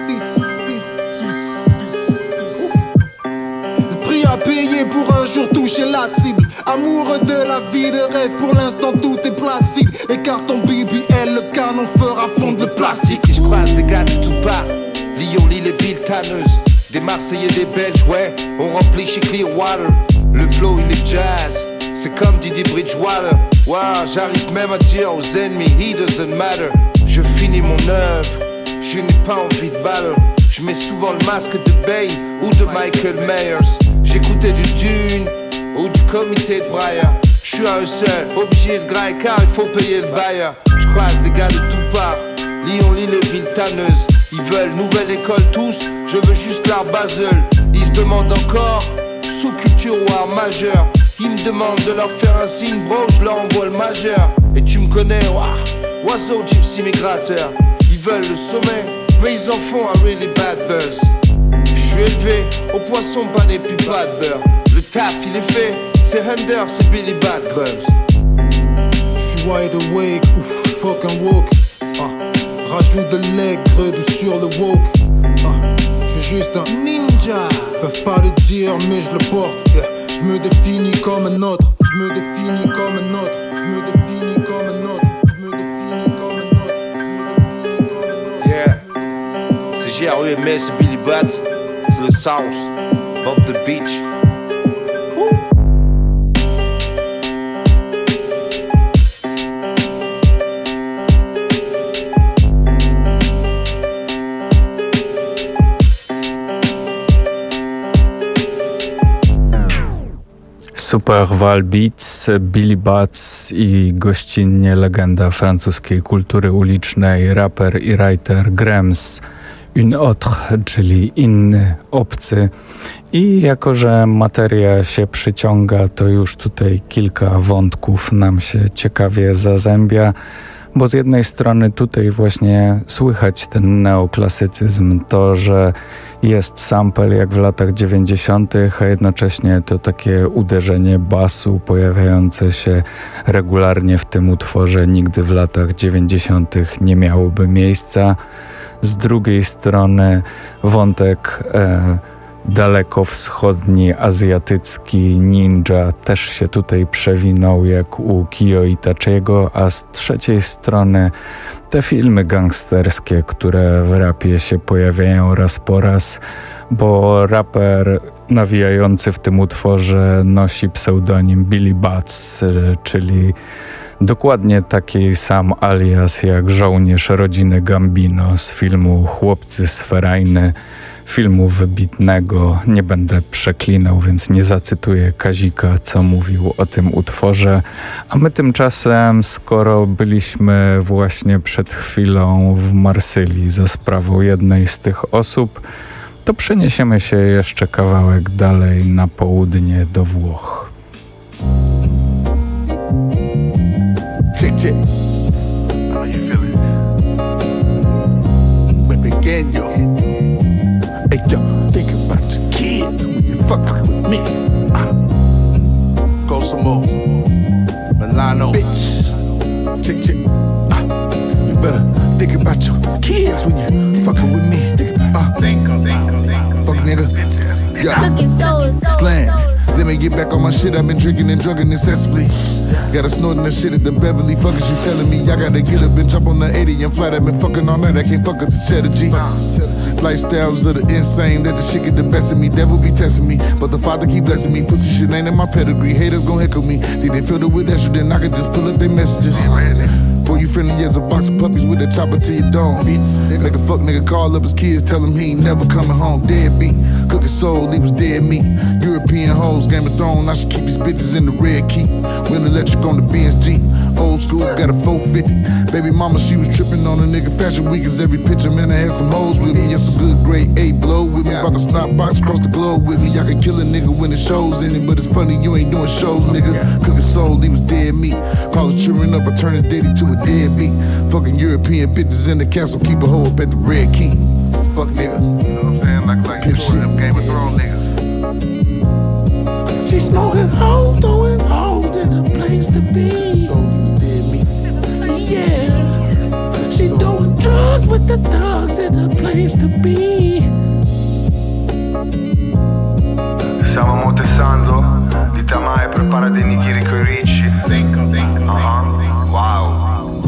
Le prix à payer pour un jour toucher la cible. Amoureux de la vie de rêve, pour l'instant tout est placide. Écarte ton B B L, le canon fera fondre le plastique. Et je croise des gars de tout part, Lyon, Lille et ville tanneuse. Des Marseillais, des Belges, ouais, on remplit chez Clearwater. Le flow il est jazz, c'est comme Didi Bridgewater. Wow, j'arrive même à dire aux ennemis, he doesn't matter. Je finis mon œuvre, je n'ai pas envie de battle. Je mets souvent le masque de Bane ou de Michael Myers. J'écoutais du Dune ou du comité de Breyer. Je suis à eux seul, obligé de grailler car il faut payer le bailleur. Je croise des gars de tout part, Lyon, Lille et ville tanneuse. Ils veulent nouvelle école tous, je veux juste l'art Basel. Ils se demandent encore, sous-culture ou art majeur. Ils me demandent de leur faire un signe, bro, je leur envoie le majeur. Et tu me connais, ouah, oiseau, gypsy, migrateur. Ils veulent le sommet, mais ils en font un really bad buzz. Je suis élevé au poisson pané puis pas de beurre. Le taf il est fait, c'est Hunter, c'est Billy Bad Grubs. Je suis wide awake, ouf, fucking woke. Ah. Rajoute de l'aigre du sur le woke. Ah, je suis juste un ninja. Peuvent pas le dire mais je le porte. Yeah. Je me définis comme un autre. Je me définis comme un autre. Je me définis comme un autre. Je me définis comme un autre. Je me définis comme un autre. Yeah. C'est G R U M S, Billy Bad. C'est le South. Bob the Beach. Super Val Beats, Billy Butts i gościnnie legenda francuskiej kultury ulicznej, raper i writer Grams. une autre, czyli inny, obcy. I jako, że materia się przyciąga, to już tutaj kilka wątków nam się ciekawie zazębia, bo z jednej strony tutaj właśnie słychać ten neoklasycyzm, to, że jest sample jak w latach dziewięćdziesiątych, a jednocześnie to takie uderzenie basu pojawiające się regularnie w tym utworze nigdy w latach dziewięćdziesiątych nie miałoby miejsca. Z drugiej strony wątek e, dalekowschodni, azjatycki, ninja też się tutaj przewinął jak u Kio Itachiego, a z trzeciej strony te filmy gangsterskie, które w rapie się pojawiają raz po raz, bo raper nawijający w tym utworze nosi pseudonim Billy Butts, czyli dokładnie taki sam alias jak żołnierz rodziny Gambino z filmu Chłopcy z Ferajny, filmu wybitnego. Nie będę przeklinał, więc nie zacytuję Kazika, co mówił o tym utworze. A my tymczasem, skoro byliśmy właśnie przed chwilą w Marsylii za sprawą jednej z tych osób, to przeniesiemy się jeszcze kawałek dalej na południe do Włoch. Check, check. How you feeling? Pequeño. Hey, yo, think about your kids when you fucking with me. Go some more. Milano. Bitch. Check, check. Ah, you better think about your kids when you fucking with me. Ah, uh, fuck nigga. Yeah. Slam. Let me get back on my shit. I've been drinking and drugging excessively. Got a snorting that shit at the Beverly. Fuck is you telling me? I gotta get up and jump on the eighty and fly. I've been fucking all night. I can't fuck up the cheddar G. Lifestyles of the insane. Let the shit get the best of me. Devil be testing me, but the Father keep blessing me. Pussy shit ain't in my pedigree. Haters gon' heckle me. Think they filled it with extra, then I can just pull up their messages. Boy, you friendly as a box of puppies with a chopper to your dome. Make a fuck nigga call up his kids, tell him he ain't never coming home. Deadbeat, cooking soul, he was dead meat. European hoes, Game of Thrones, I should keep these bitches in the red key. Went electric on the B S G. Old school, got a four fifty. Baby mama, she was tripping on a nigga fashion week. Cause every picture, man, I had some hoes with me. Yeah, some good grade A blow with me. About to snot box across the globe with me. I could kill a nigga when the show's in it. But it's funny, you ain't doing shows, nigga. Cooking soul, he was dead meat. Call his children up, I turn his daddy to a deadbeat. Fucking European bitches in the castle, keep a hoe up at the red key. Fuck nigga. You know what I'm saying? Like, like Pimp shit. Them Game of Thrones niggas. She smoking hoes, throwing hoes in a place to be. So you dead meat. Yeah. She doing drugs with the thugs in a place to be. Stiamo motessando di Tamai, prepara dei nigiri coi ricci. Uh-huh. Wow.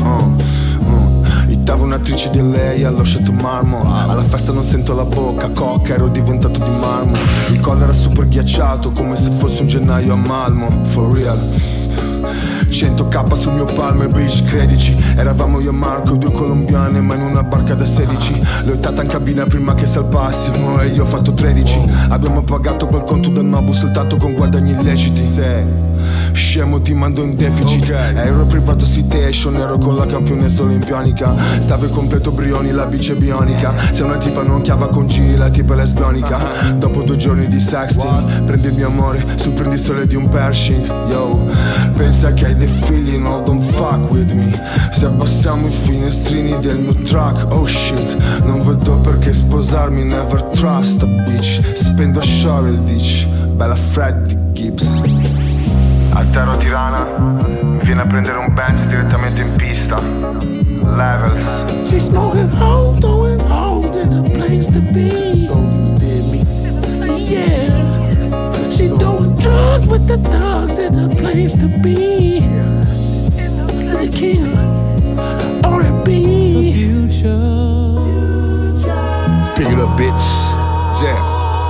Davo un'attrice di lei, ho lasciato marmo. Alla festa non sento la bocca, coca, ero diventato di marmo. Il collo era super ghiacciato, come se fosse un gennaio a Malmo. For real. cento k sul mio palmo e bitch credici. Eravamo io e Marco, due colombiane, ma in una barca da sedici. L'ho in cabina prima che salpassimo e io ho fatto tredici. Abbiamo pagato quel conto da Nobu soltanto con guadagni illeciti. Sì. Scemo, ti mando in deficit, okay. Aereo privato citation, ero con la campionessa olimpianica. Stavo in completo Brioni, la bice bionica. Se una tipa non chiava con G, la tipa è lesbionica. uh-huh. Dopo due giorni di sexting, prendi il mio amore sul prendistole di un Pershing. Yo, pensa che hai dei figli, no, don't fuck with me. Se abbassiamo i finestrini del mio truck, oh shit. Non vedo perché sposarmi, never trust a bitch. Spendo a Shore, dici, bella Freddy Gibbs. Altero Tirana, mi viene a prendere un Benz direttamente in pista. Levels. She's smoking hoes, throwing hoes in a place to be. So you did me. Yeah. She doing drugs with the thugs in a place to be. The king of R and B. Pick it up, bitch. Jam.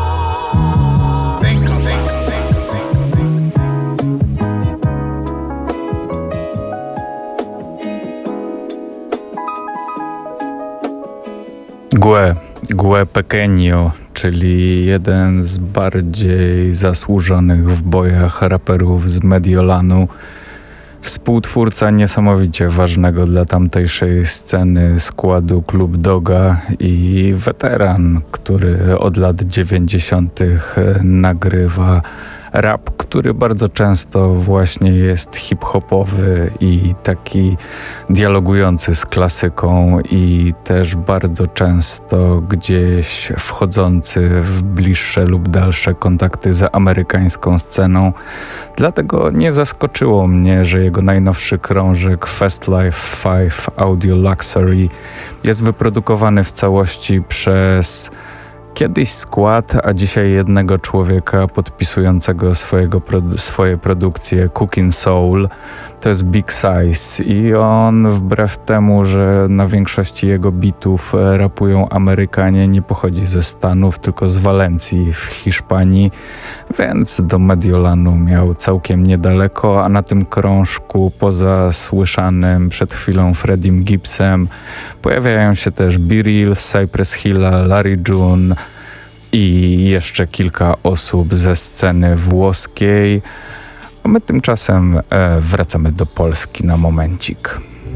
Gue, Gue Pequeño, czyli jeden z bardziej zasłużonych w bojach raperów z Mediolanu. Współtwórca niesamowicie ważnego dla tamtejszej sceny składu Club Doga i weteran, który od lat dziewięćdziesiątych nagrywa rap, który bardzo często właśnie jest hip-hopowy i taki dialogujący z klasyką i też bardzo często gdzieś wchodzący w bliższe lub dalsze kontakty z amerykańską sceną. Dlatego nie zaskoczyło mnie, że jego najnowszy krążek Fast Life pięć Audio Luxury jest wyprodukowany w całości przez kiedyś skład, a dzisiaj jednego człowieka podpisującego swojego, produ- swoje produkcje Cooking Soul. To jest Big Size i on wbrew temu, że na większości jego bitów rapują Amerykanie, nie pochodzi ze Stanów, tylko z Walencji w Hiszpanii, więc do Mediolanu miał całkiem niedaleko, a na tym krążku poza słyszanym przed chwilą Freddiem Gibbsem pojawiają się też B-Real, Cypress Hilla, Larry June i jeszcze kilka osób ze sceny włoskiej. A my tymczasem e, wracamy do Polski na momencik.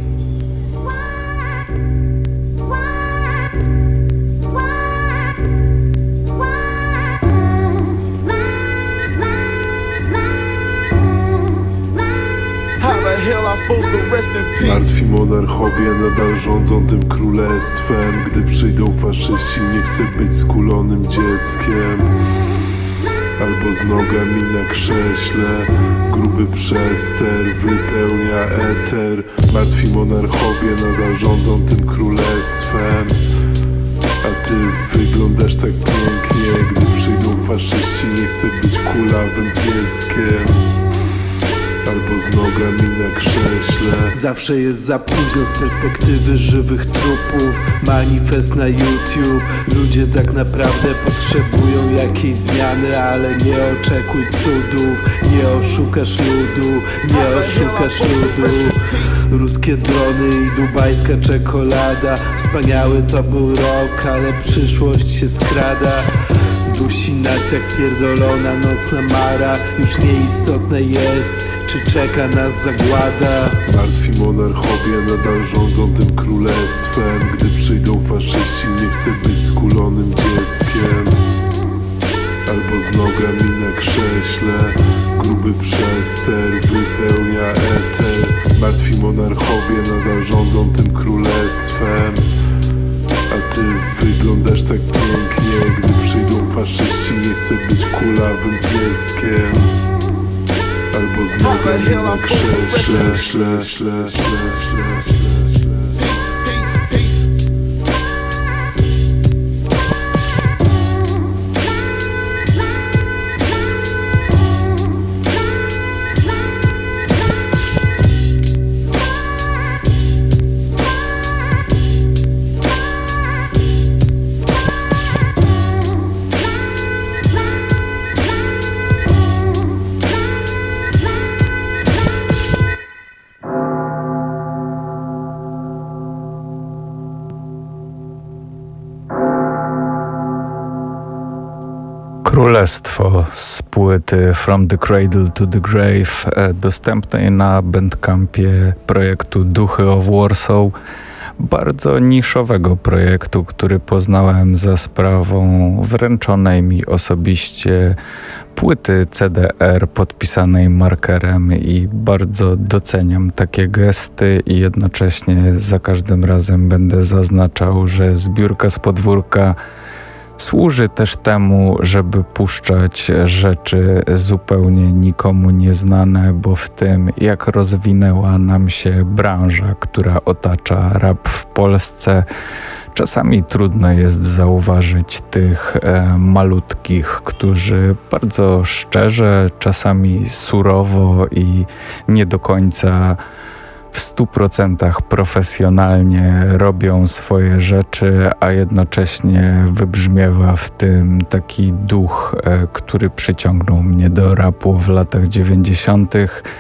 Martwi monarchowie nadal rządzą tym królestwem. Gdy przyjdą faszyści, nie chcę być skulonym dzieckiem. Albo z nogami na krześle, gruby przester wypełnia eter. Martwi monarchowie nadal rządzą tym królestwem. A ty wyglądasz tak pięknie. Gdy przyjdą faszyści, nie chcę być kulawym pieskiem. Albo z nogami na krześle. Zawsze jest za późno z perspektywy żywych trupów. Manifest na YouTube. Ludzie tak naprawdę potrzebują jakiejś zmiany, ale nie oczekuj cudów. Nie oszukasz ludu, nie oszukasz ludu. Ruskie drony i dubajska czekolada. Wspaniały to był rok, ale przyszłość się skrada. Dusi nas jak pierdolona nocna mara. Już nieistotne jest, czy czeka nas zagłada. Martwi monarchowie nadal rządzą tym królestwem. Gdy przyjdą faszyści, nie chcę być skulonym dzieckiem. Albo z nogami na krześle, gruby przester wypełnia eter. Martwi monarchowie nadal rządzą tym królestwem. A ty wyglądasz tak pięknie. Gdy przyjdą faszyści, nie chcę być kulawym pieskiem. Albo z nogami na krześle, szle, szle, szle, szle. Królestwo z płyty From the Cradle to the Grave, dostępnej na Bandcampie projektu Duchy of Warsaw, bardzo niszowego projektu, który poznałem za sprawą wręczonej mi osobiście płyty C D R podpisanej markerem i bardzo doceniam takie gesty i jednocześnie za każdym razem będę zaznaczał, że zbiórka z podwórka służy też temu, żeby puszczać rzeczy zupełnie nikomu nieznane, bo w tym, jak rozwinęła nam się branża, która otacza rap w Polsce, czasami trudno jest zauważyć tych e, malutkich, którzy bardzo szczerze, czasami surowo i nie do końca w stu procentach profesjonalnie robią swoje rzeczy, a jednocześnie wybrzmiewa w tym taki duch, e, który przyciągnął mnie do rapu w latach dziewięćdziesiątych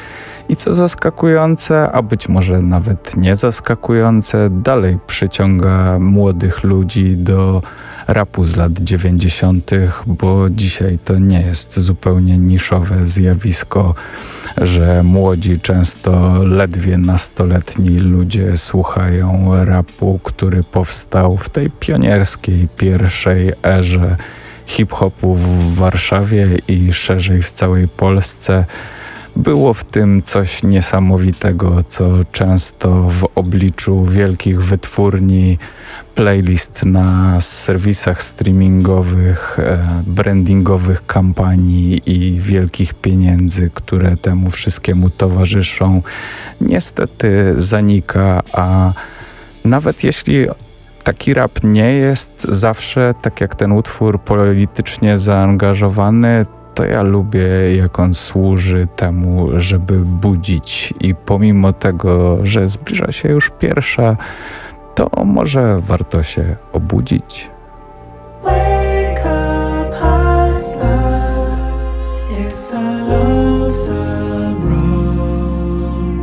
I co zaskakujące, a być może nawet nie zaskakujące, dalej przyciąga młodych ludzi do rapu z lat dziewięćdziesiątych, bo dzisiaj to nie jest zupełnie niszowe zjawisko, że młodzi, często ledwie nastoletni ludzie słuchają rapu, który powstał w tej pionierskiej pierwszej erze hip-hopu w Warszawie i szerzej w całej Polsce. Było w tym coś niesamowitego, co często w obliczu wielkich wytwórni, playlist na serwisach streamingowych, brandingowych kampanii i wielkich pieniędzy, które temu wszystkiemu towarzyszą, niestety zanika, a nawet jeśli taki rap nie jest zawsze, tak jak ten utwór, politycznie zaangażowany, to ja lubię, jak on służy temu, żeby budzić, i pomimo tego, że zbliża się już pierwsza, to może warto się obudzić. Wake up, hustler. It's a lonesome road.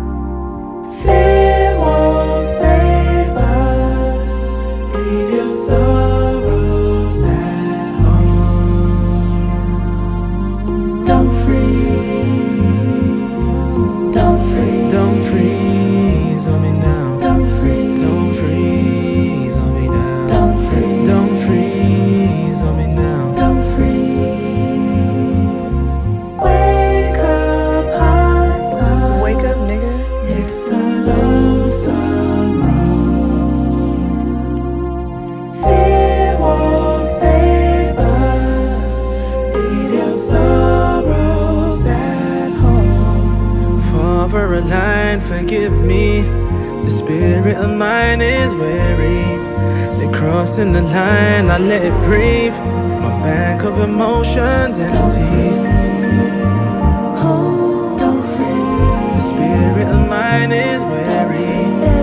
Fear won't save us. Leave your sorrows at home. Don't freeze. Don't freeze. Don't freeze on me now. Don't freeze. Don't freeze on me now. Don't freeze. Don't freeze on me now. Don't freeze. Wake up, hustler. Wake up, nigga. It's a lonesome road. Fear won't save us. Leave your sorrows at home. Father aligned, forgive me. The spirit of mine is weary. They're crossing the line, I let it breathe. My bank of emotions empty. Don't freeze. The spirit of mine is weary.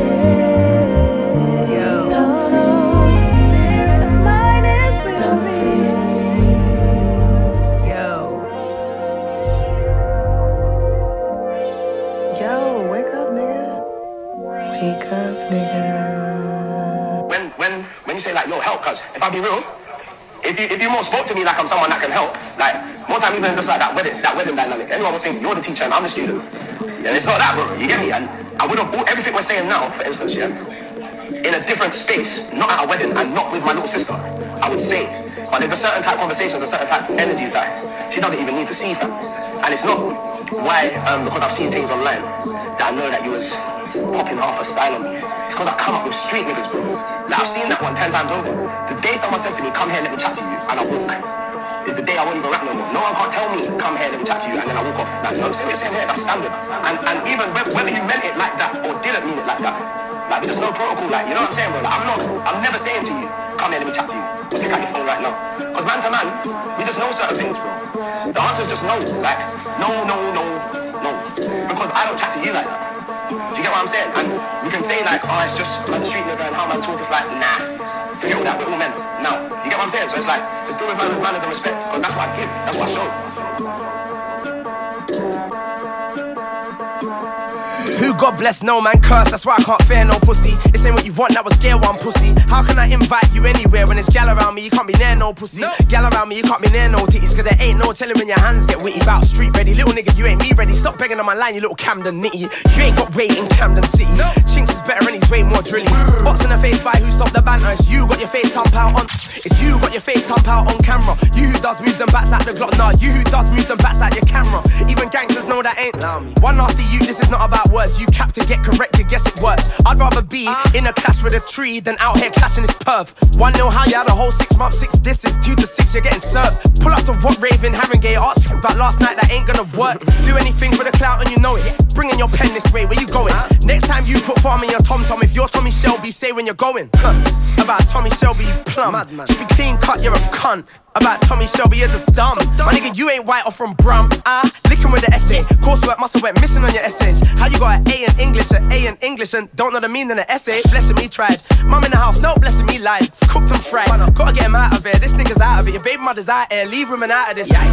Don't freeze. The spirit of mine is weary. Yo. Yo, wake up, nigga. Wake up, nigga. When when when you say like, yo, help, cuz if I be real, if you if you more spoke to me like I'm someone that can help, like more time even just like that wedding that wedding dynamic, anyone would think you're the teacher and I'm the student. Yeah, it's not that, bro. You get me? And I would have all everything we're saying now, for instance, yeah, in a different space, not at a wedding and not with my little sister, I would say. But there's a certain type of conversations, a certain type of energies that she doesn't even need to see, fam. And it's not why, um, because I've seen things online that I know that you was popping half a style on me. It's because I come up with street niggas, bro. Like, I've seen that one ten times over. The day someone says to me, come here, let me chat to you, and I walk, is the day I won't even rap no more. No one can't tell me, come here, let me chat to you, and then I walk off. Like, no, same here, same here, that's standard. And and even whether you meant it like that or didn't mean it like that, like, there's no protocol, like, you know what I'm saying, bro? Like, I'm not, I'm never saying to you, come here, let me chat to you, or take out your phone right now. Because man to man, we just know certain things, bro. The answer's just no, like, no, no, no, no. Because I don't chat to you like that. Do you get what I'm saying? And we can say like, oh, it's just as a street nigga and how man talk. It's like, nah, forget all that. We're all men now. You get what I'm saying? So it's like, just do it with manners and respect. Because that's what I give. That's what I show. Who God bless, no man curse, that's why I can't fear no pussy. This ain't what you want, that was gear one pussy. How can I invite you anywhere when there's gal around me, you can't be near no pussy. No. Gal around me, you can't be near no titties. Cause there ain't no telling when your hands get witty. Bout street ready, little nigga, you ain't me ready. Stop begging on my line, you little Camden nitty. You ain't got weight in Camden City. No. Chinks is better and he's way more drilly. Box in the face by who stopped the banter. It's you got your face thump out on. It's you got your face thump out on camera. You who does moves and bats at the Glock. Nah, you who does moves and bats at your camera. Even gangsters know that ain't one nasty you, this is not about words. You cap to get corrected, guess it works. I'd rather be in a clash with a tree than out here clashing this perv. One nil how you had a whole six months, six disses, two to six, you're getting served. Pull up to what Raven, Haringey, ask about last night, that ain't gonna work. Do anything for the clout and you know it. Bring in your pen this way, where you going? Next time you put farm in your tom tom, if you're Tommy Shelby, say when you're going. Huh. About Tommy Shelby, you plum. Just be clean cut, you're a cunt. About Tommy Shelby, you're just dumb. My nigga, you ain't white or from Brum. Ah, uh, licking with the essay. Coursework must have went missing on your essays. How you got an A in English, an A in English, and don't know the meaning of the essay? Blessing me tried. Mum in the house, no blessing me lied. Cooked and fried. Gotta get him out of here. This nigga's out of it. Your baby mother's out here. Leave women out of this. Yikes.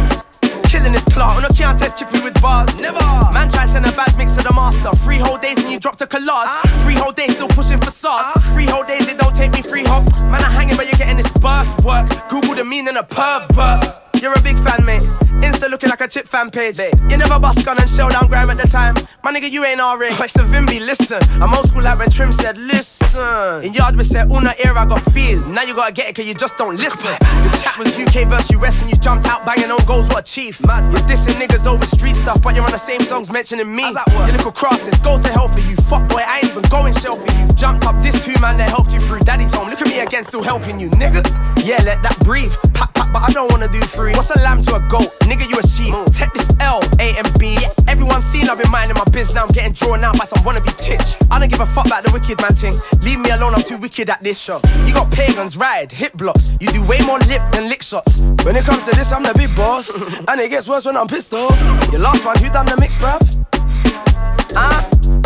Killing this clock, on a can't test chippy with bars. Never. Man try send a bad mix to the master. Three whole days and you dropped a collage. Three whole days still pushing facades. Three whole days it don't take me free hop. Man I hanging but you're getting this burst work. Google the meaning of pervert. You're a big fan, mate. Insta looking like a chip fan page. You never bust gun and shell down grime at the time. My nigga, you ain't R A. Oh, it's a Vimby, listen. I'm old school like when Trim said, listen. In yard we said, una era got feel. Now you gotta get it cause you just don't listen. The chat was U K versus U S and you jumped out banging on goals, what a chief. Man, you're dissing niggas over street stuff, but you're on the same songs mentioning me. Your little crosses, go to hell for you. Fuck boy, I ain't even going shell for you. Jumped up this two man that helped you through daddy's home. Look at me again, still helping you, nigga. Yeah, let that breathe. Pat, pat, but I don't wanna do free. What's a lamb to a goat? Nigga, you a sheep. Take this L, A and B. Everyone's seen I've been minding my biz. Now I'm getting drawn out by some wannabe titch. I don't give a fuck about the wicked man thing. Leave me alone, I'm too wicked at this show. You got pagans, ride, hit blocks. You do way more lip than lick shots. When it comes to this, I'm the big boss. And it gets worse when I'm pissed off. Your last one, who done the mix, bruv? Huh?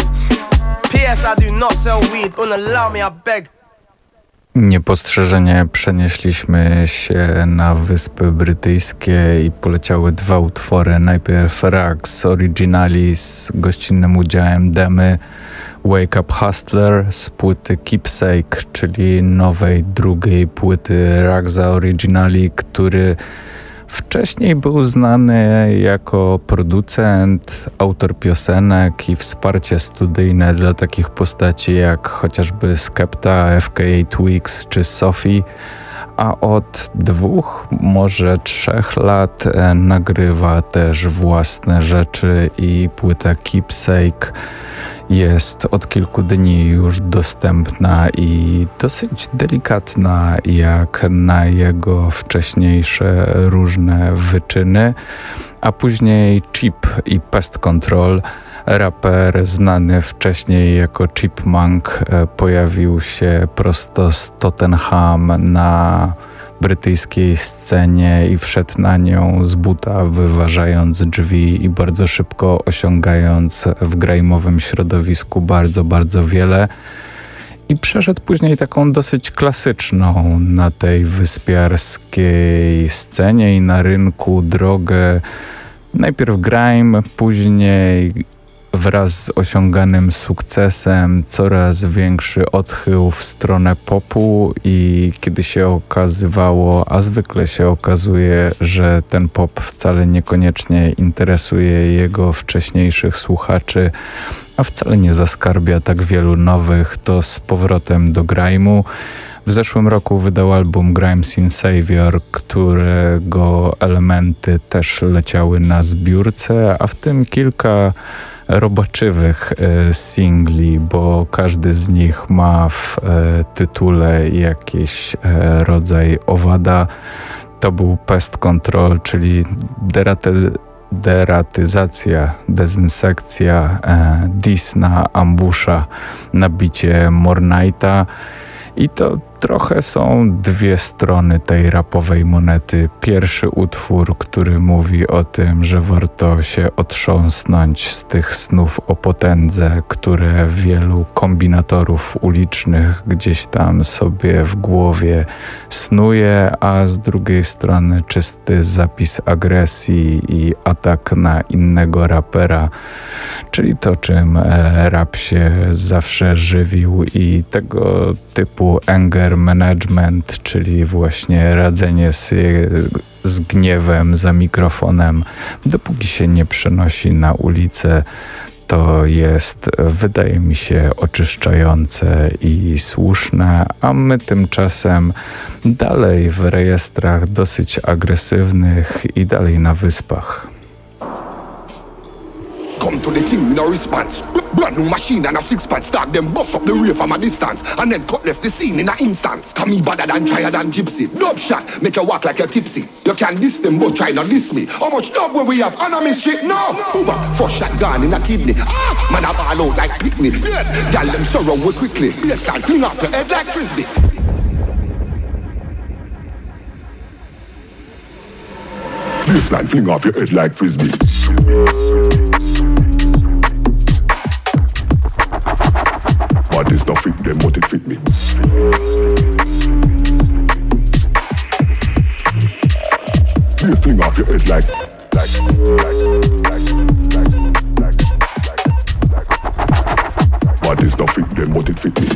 P S I do not sell weed. Unallow me, I beg. Niepostrzeżenie przenieśliśmy się na Wyspy Brytyjskie i poleciały dwa utwory. Najpierw Rags Originali z gościnnym udziałem Demy, Wake Up Hustler z płyty Keepsake, czyli nowej, drugiej płyty Ragsa Originali, który wcześniej był znany jako producent, autor piosenek i wsparcie studyjne dla takich postaci jak chociażby Skepta, F K A Twigs czy Sophie, a od dwóch, może trzech lat nagrywa też własne rzeczy i płyta Keepsake jest od kilku dni już dostępna i dosyć delikatna jak na jego wcześniejsze różne wyczyny, a później Chip i Pest Control. Raper znany wcześniej jako Chipmunk pojawił się prosto z Tottenham na brytyjskiej scenie i wszedł na nią z buta, wyważając drzwi i bardzo szybko osiągając w grajmowym środowisku bardzo, bardzo wiele. I przeszedł później taką dosyć klasyczną na tej wyspiarskiej scenie i na rynku drogę. Najpierw grime, później wraz z osiąganym sukcesem coraz większy odchył w stronę popu i kiedy się okazywało, a zwykle się okazuje, że ten pop wcale niekoniecznie interesuje jego wcześniejszych słuchaczy, a wcale nie zaskarbia tak wielu nowych, to z powrotem do grime'u. W zeszłym roku wydał album Grime Sin Savior, którego elementy też leciały na zbiórce, a w tym kilka robaczywych e, singli, bo każdy z nich ma w e, tytule jakiś e, rodzaj owada. To był Pest Control, czyli derate, deratyzacja, dezynsekcja, e, dis na ambusza na bicie Mornighta. I to trochę są dwie strony tej rapowej monety. Pierwszy utwór, który mówi o tym, że warto się otrząsnąć z tych snów o potędze, które wielu kombinatorów ulicznych gdzieś tam sobie w głowie snuje, a z drugiej strony czysty zapis agresji i atak na innego rapera, czyli to, czym rap się zawsze żywił i tego typu anger management, czyli właśnie radzenie sobie z gniewem za mikrofonem, dopóki się nie przenosi na ulicę, to jest, wydaje mi się, oczyszczające i słuszne, a my tymczasem dalej w rejestrach dosyć agresywnych i dalej na wyspach. Come to the thing with no response. Brand new machine and a six pants. Start them bust up the rave from a distance. And then cut left the scene in an instance. Come me better than try than gypsy. Dub shot, make you walk like you're tipsy. You can diss them but try not diss me. How much dub will we have? On a shit? No! Uber, first shot gone in a kidney. Ah! Man a ball out like picnic. Gal them surround we quickly. Baseline fling off your head like frisbee. Baseline fling off your head like frisbee. But this not fit them, but it fit me. You fling off your head like, But it's not fit them, but it fit me.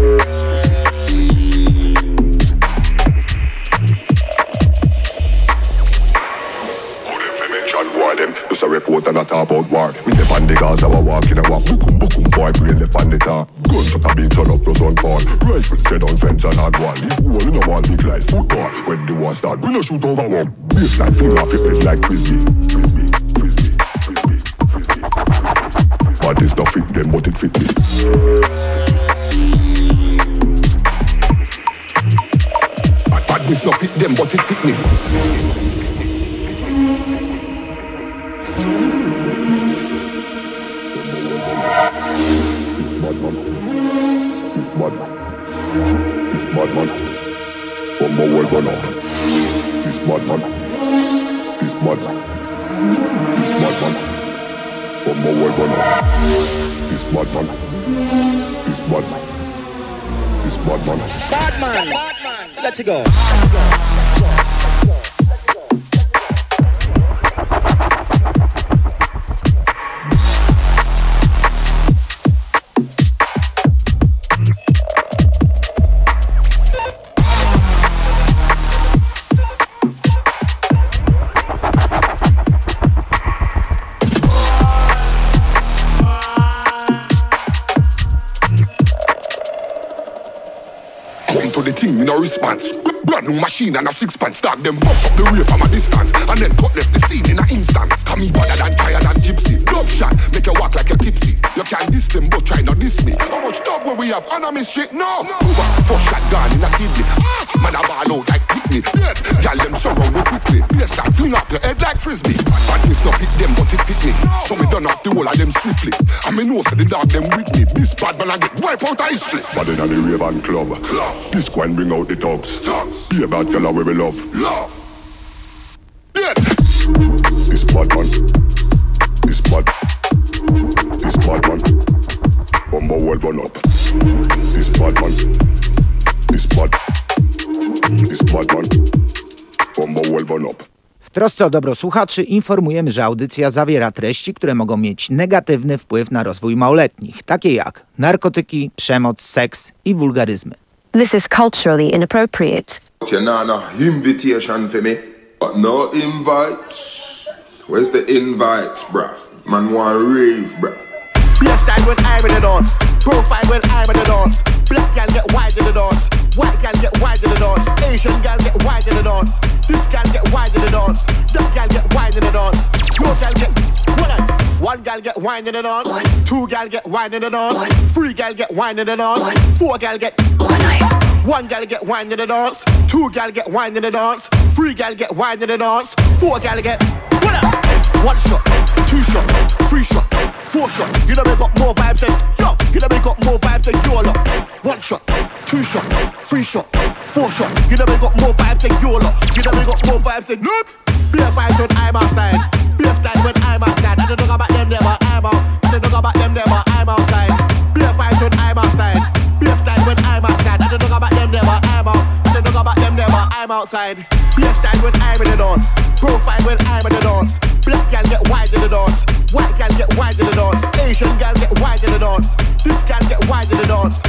Just a report and a talk about war. We left on the Gaza, we walk in a walk. Bookum, bookum, boy, brain left on the tar. Gunshot a beat, turn up, no sun fall. Rifle, dead on fence and hard wall. Leave wall in a wall, big like football. When the war start, we no shoot over one. Baseline, fling off your head like frisbee. Frisbee, frisbee, frisbee, frisbee. But it's not fit them, but it fit me. But it's not fit them, but it fit me. This bad man, from my world run out. This bad man, this bad man, this bad man, from my world run out. This bad man, this bad man, this bad man. Bad man, bad man, let you go. No response. Brand new machine and a six-pants. Start them bust up the rear from a distance. And then cut left the scene in an instance. Come me better than tired than gypsy. Dub shot, make you walk like a tipsy. You can't diss them but try not diss me. How much dub where we have enemy shit? No, no. First shot gone in a kidney. Ah, man a ball out like Whitney. Dead, y'all them surround me quickly. Yes, that fling off your head like frisbee. But this not fit them but it fit me. So me done off the whole of them swiftly. And me know so the dog them with me. This bad man I get wipe out of history. But then I the rave and club. Club. This one bring out the thugs. Thugs. Be a bad girl where we love. Love. Yeah. This bad man. This bad. This bad man. Bomba world run up. This bad man. This bad. This bad man. Bomba world run up. W trosce o dobro słuchaczy informujemy, że audycja zawiera treści, które mogą mieć negatywny wpływ na rozwój małoletnich, takie jak narkotyki, przemoc, seks i wulgaryzmy. This is culturally inappropriate. You know, no invitation for me, but no invites. Where's the invites, bruv? Man want rave, bruv. Best time when I'm in the dance. Profile when I'm in the dance. Black gal get wide in the dance. White gal get wide in the dance. Asian gal get wide in the dance. This gal get wide in the dance. That gal get wide in the dance. Your gal get what? One gal get wine in the dance. Two gal get wine in the dance. Three gal get wine in the dance. Four gal get one gal get wine in the dance. Two gal get wine in the dance. Three gal get wine in the dance. Four gal get what? One shot, two shot, three shot, four shot. You know we got more vibes than yo. You know we got more vibes than your lot. One shot, two shot, three shot, four shot. You know we got more vibes than your lot. You know we got more vibes than look. Beer vibes when I'm outside. Beer style when I'm outside. I don't know about them never. I'm out. I don't know about them never. I'm outside. Beer vibes when I'm outside. Beer style when I'm outside. I don't know about them never. I'm out. I don't know about them never. I'm outside. Beer style when I'm in the dance. Profile when I'm in the dance. Black gal get wide in the dance. White gal get wide in the dance. Asian gal get wide in the dance. This gal get wide in the dance.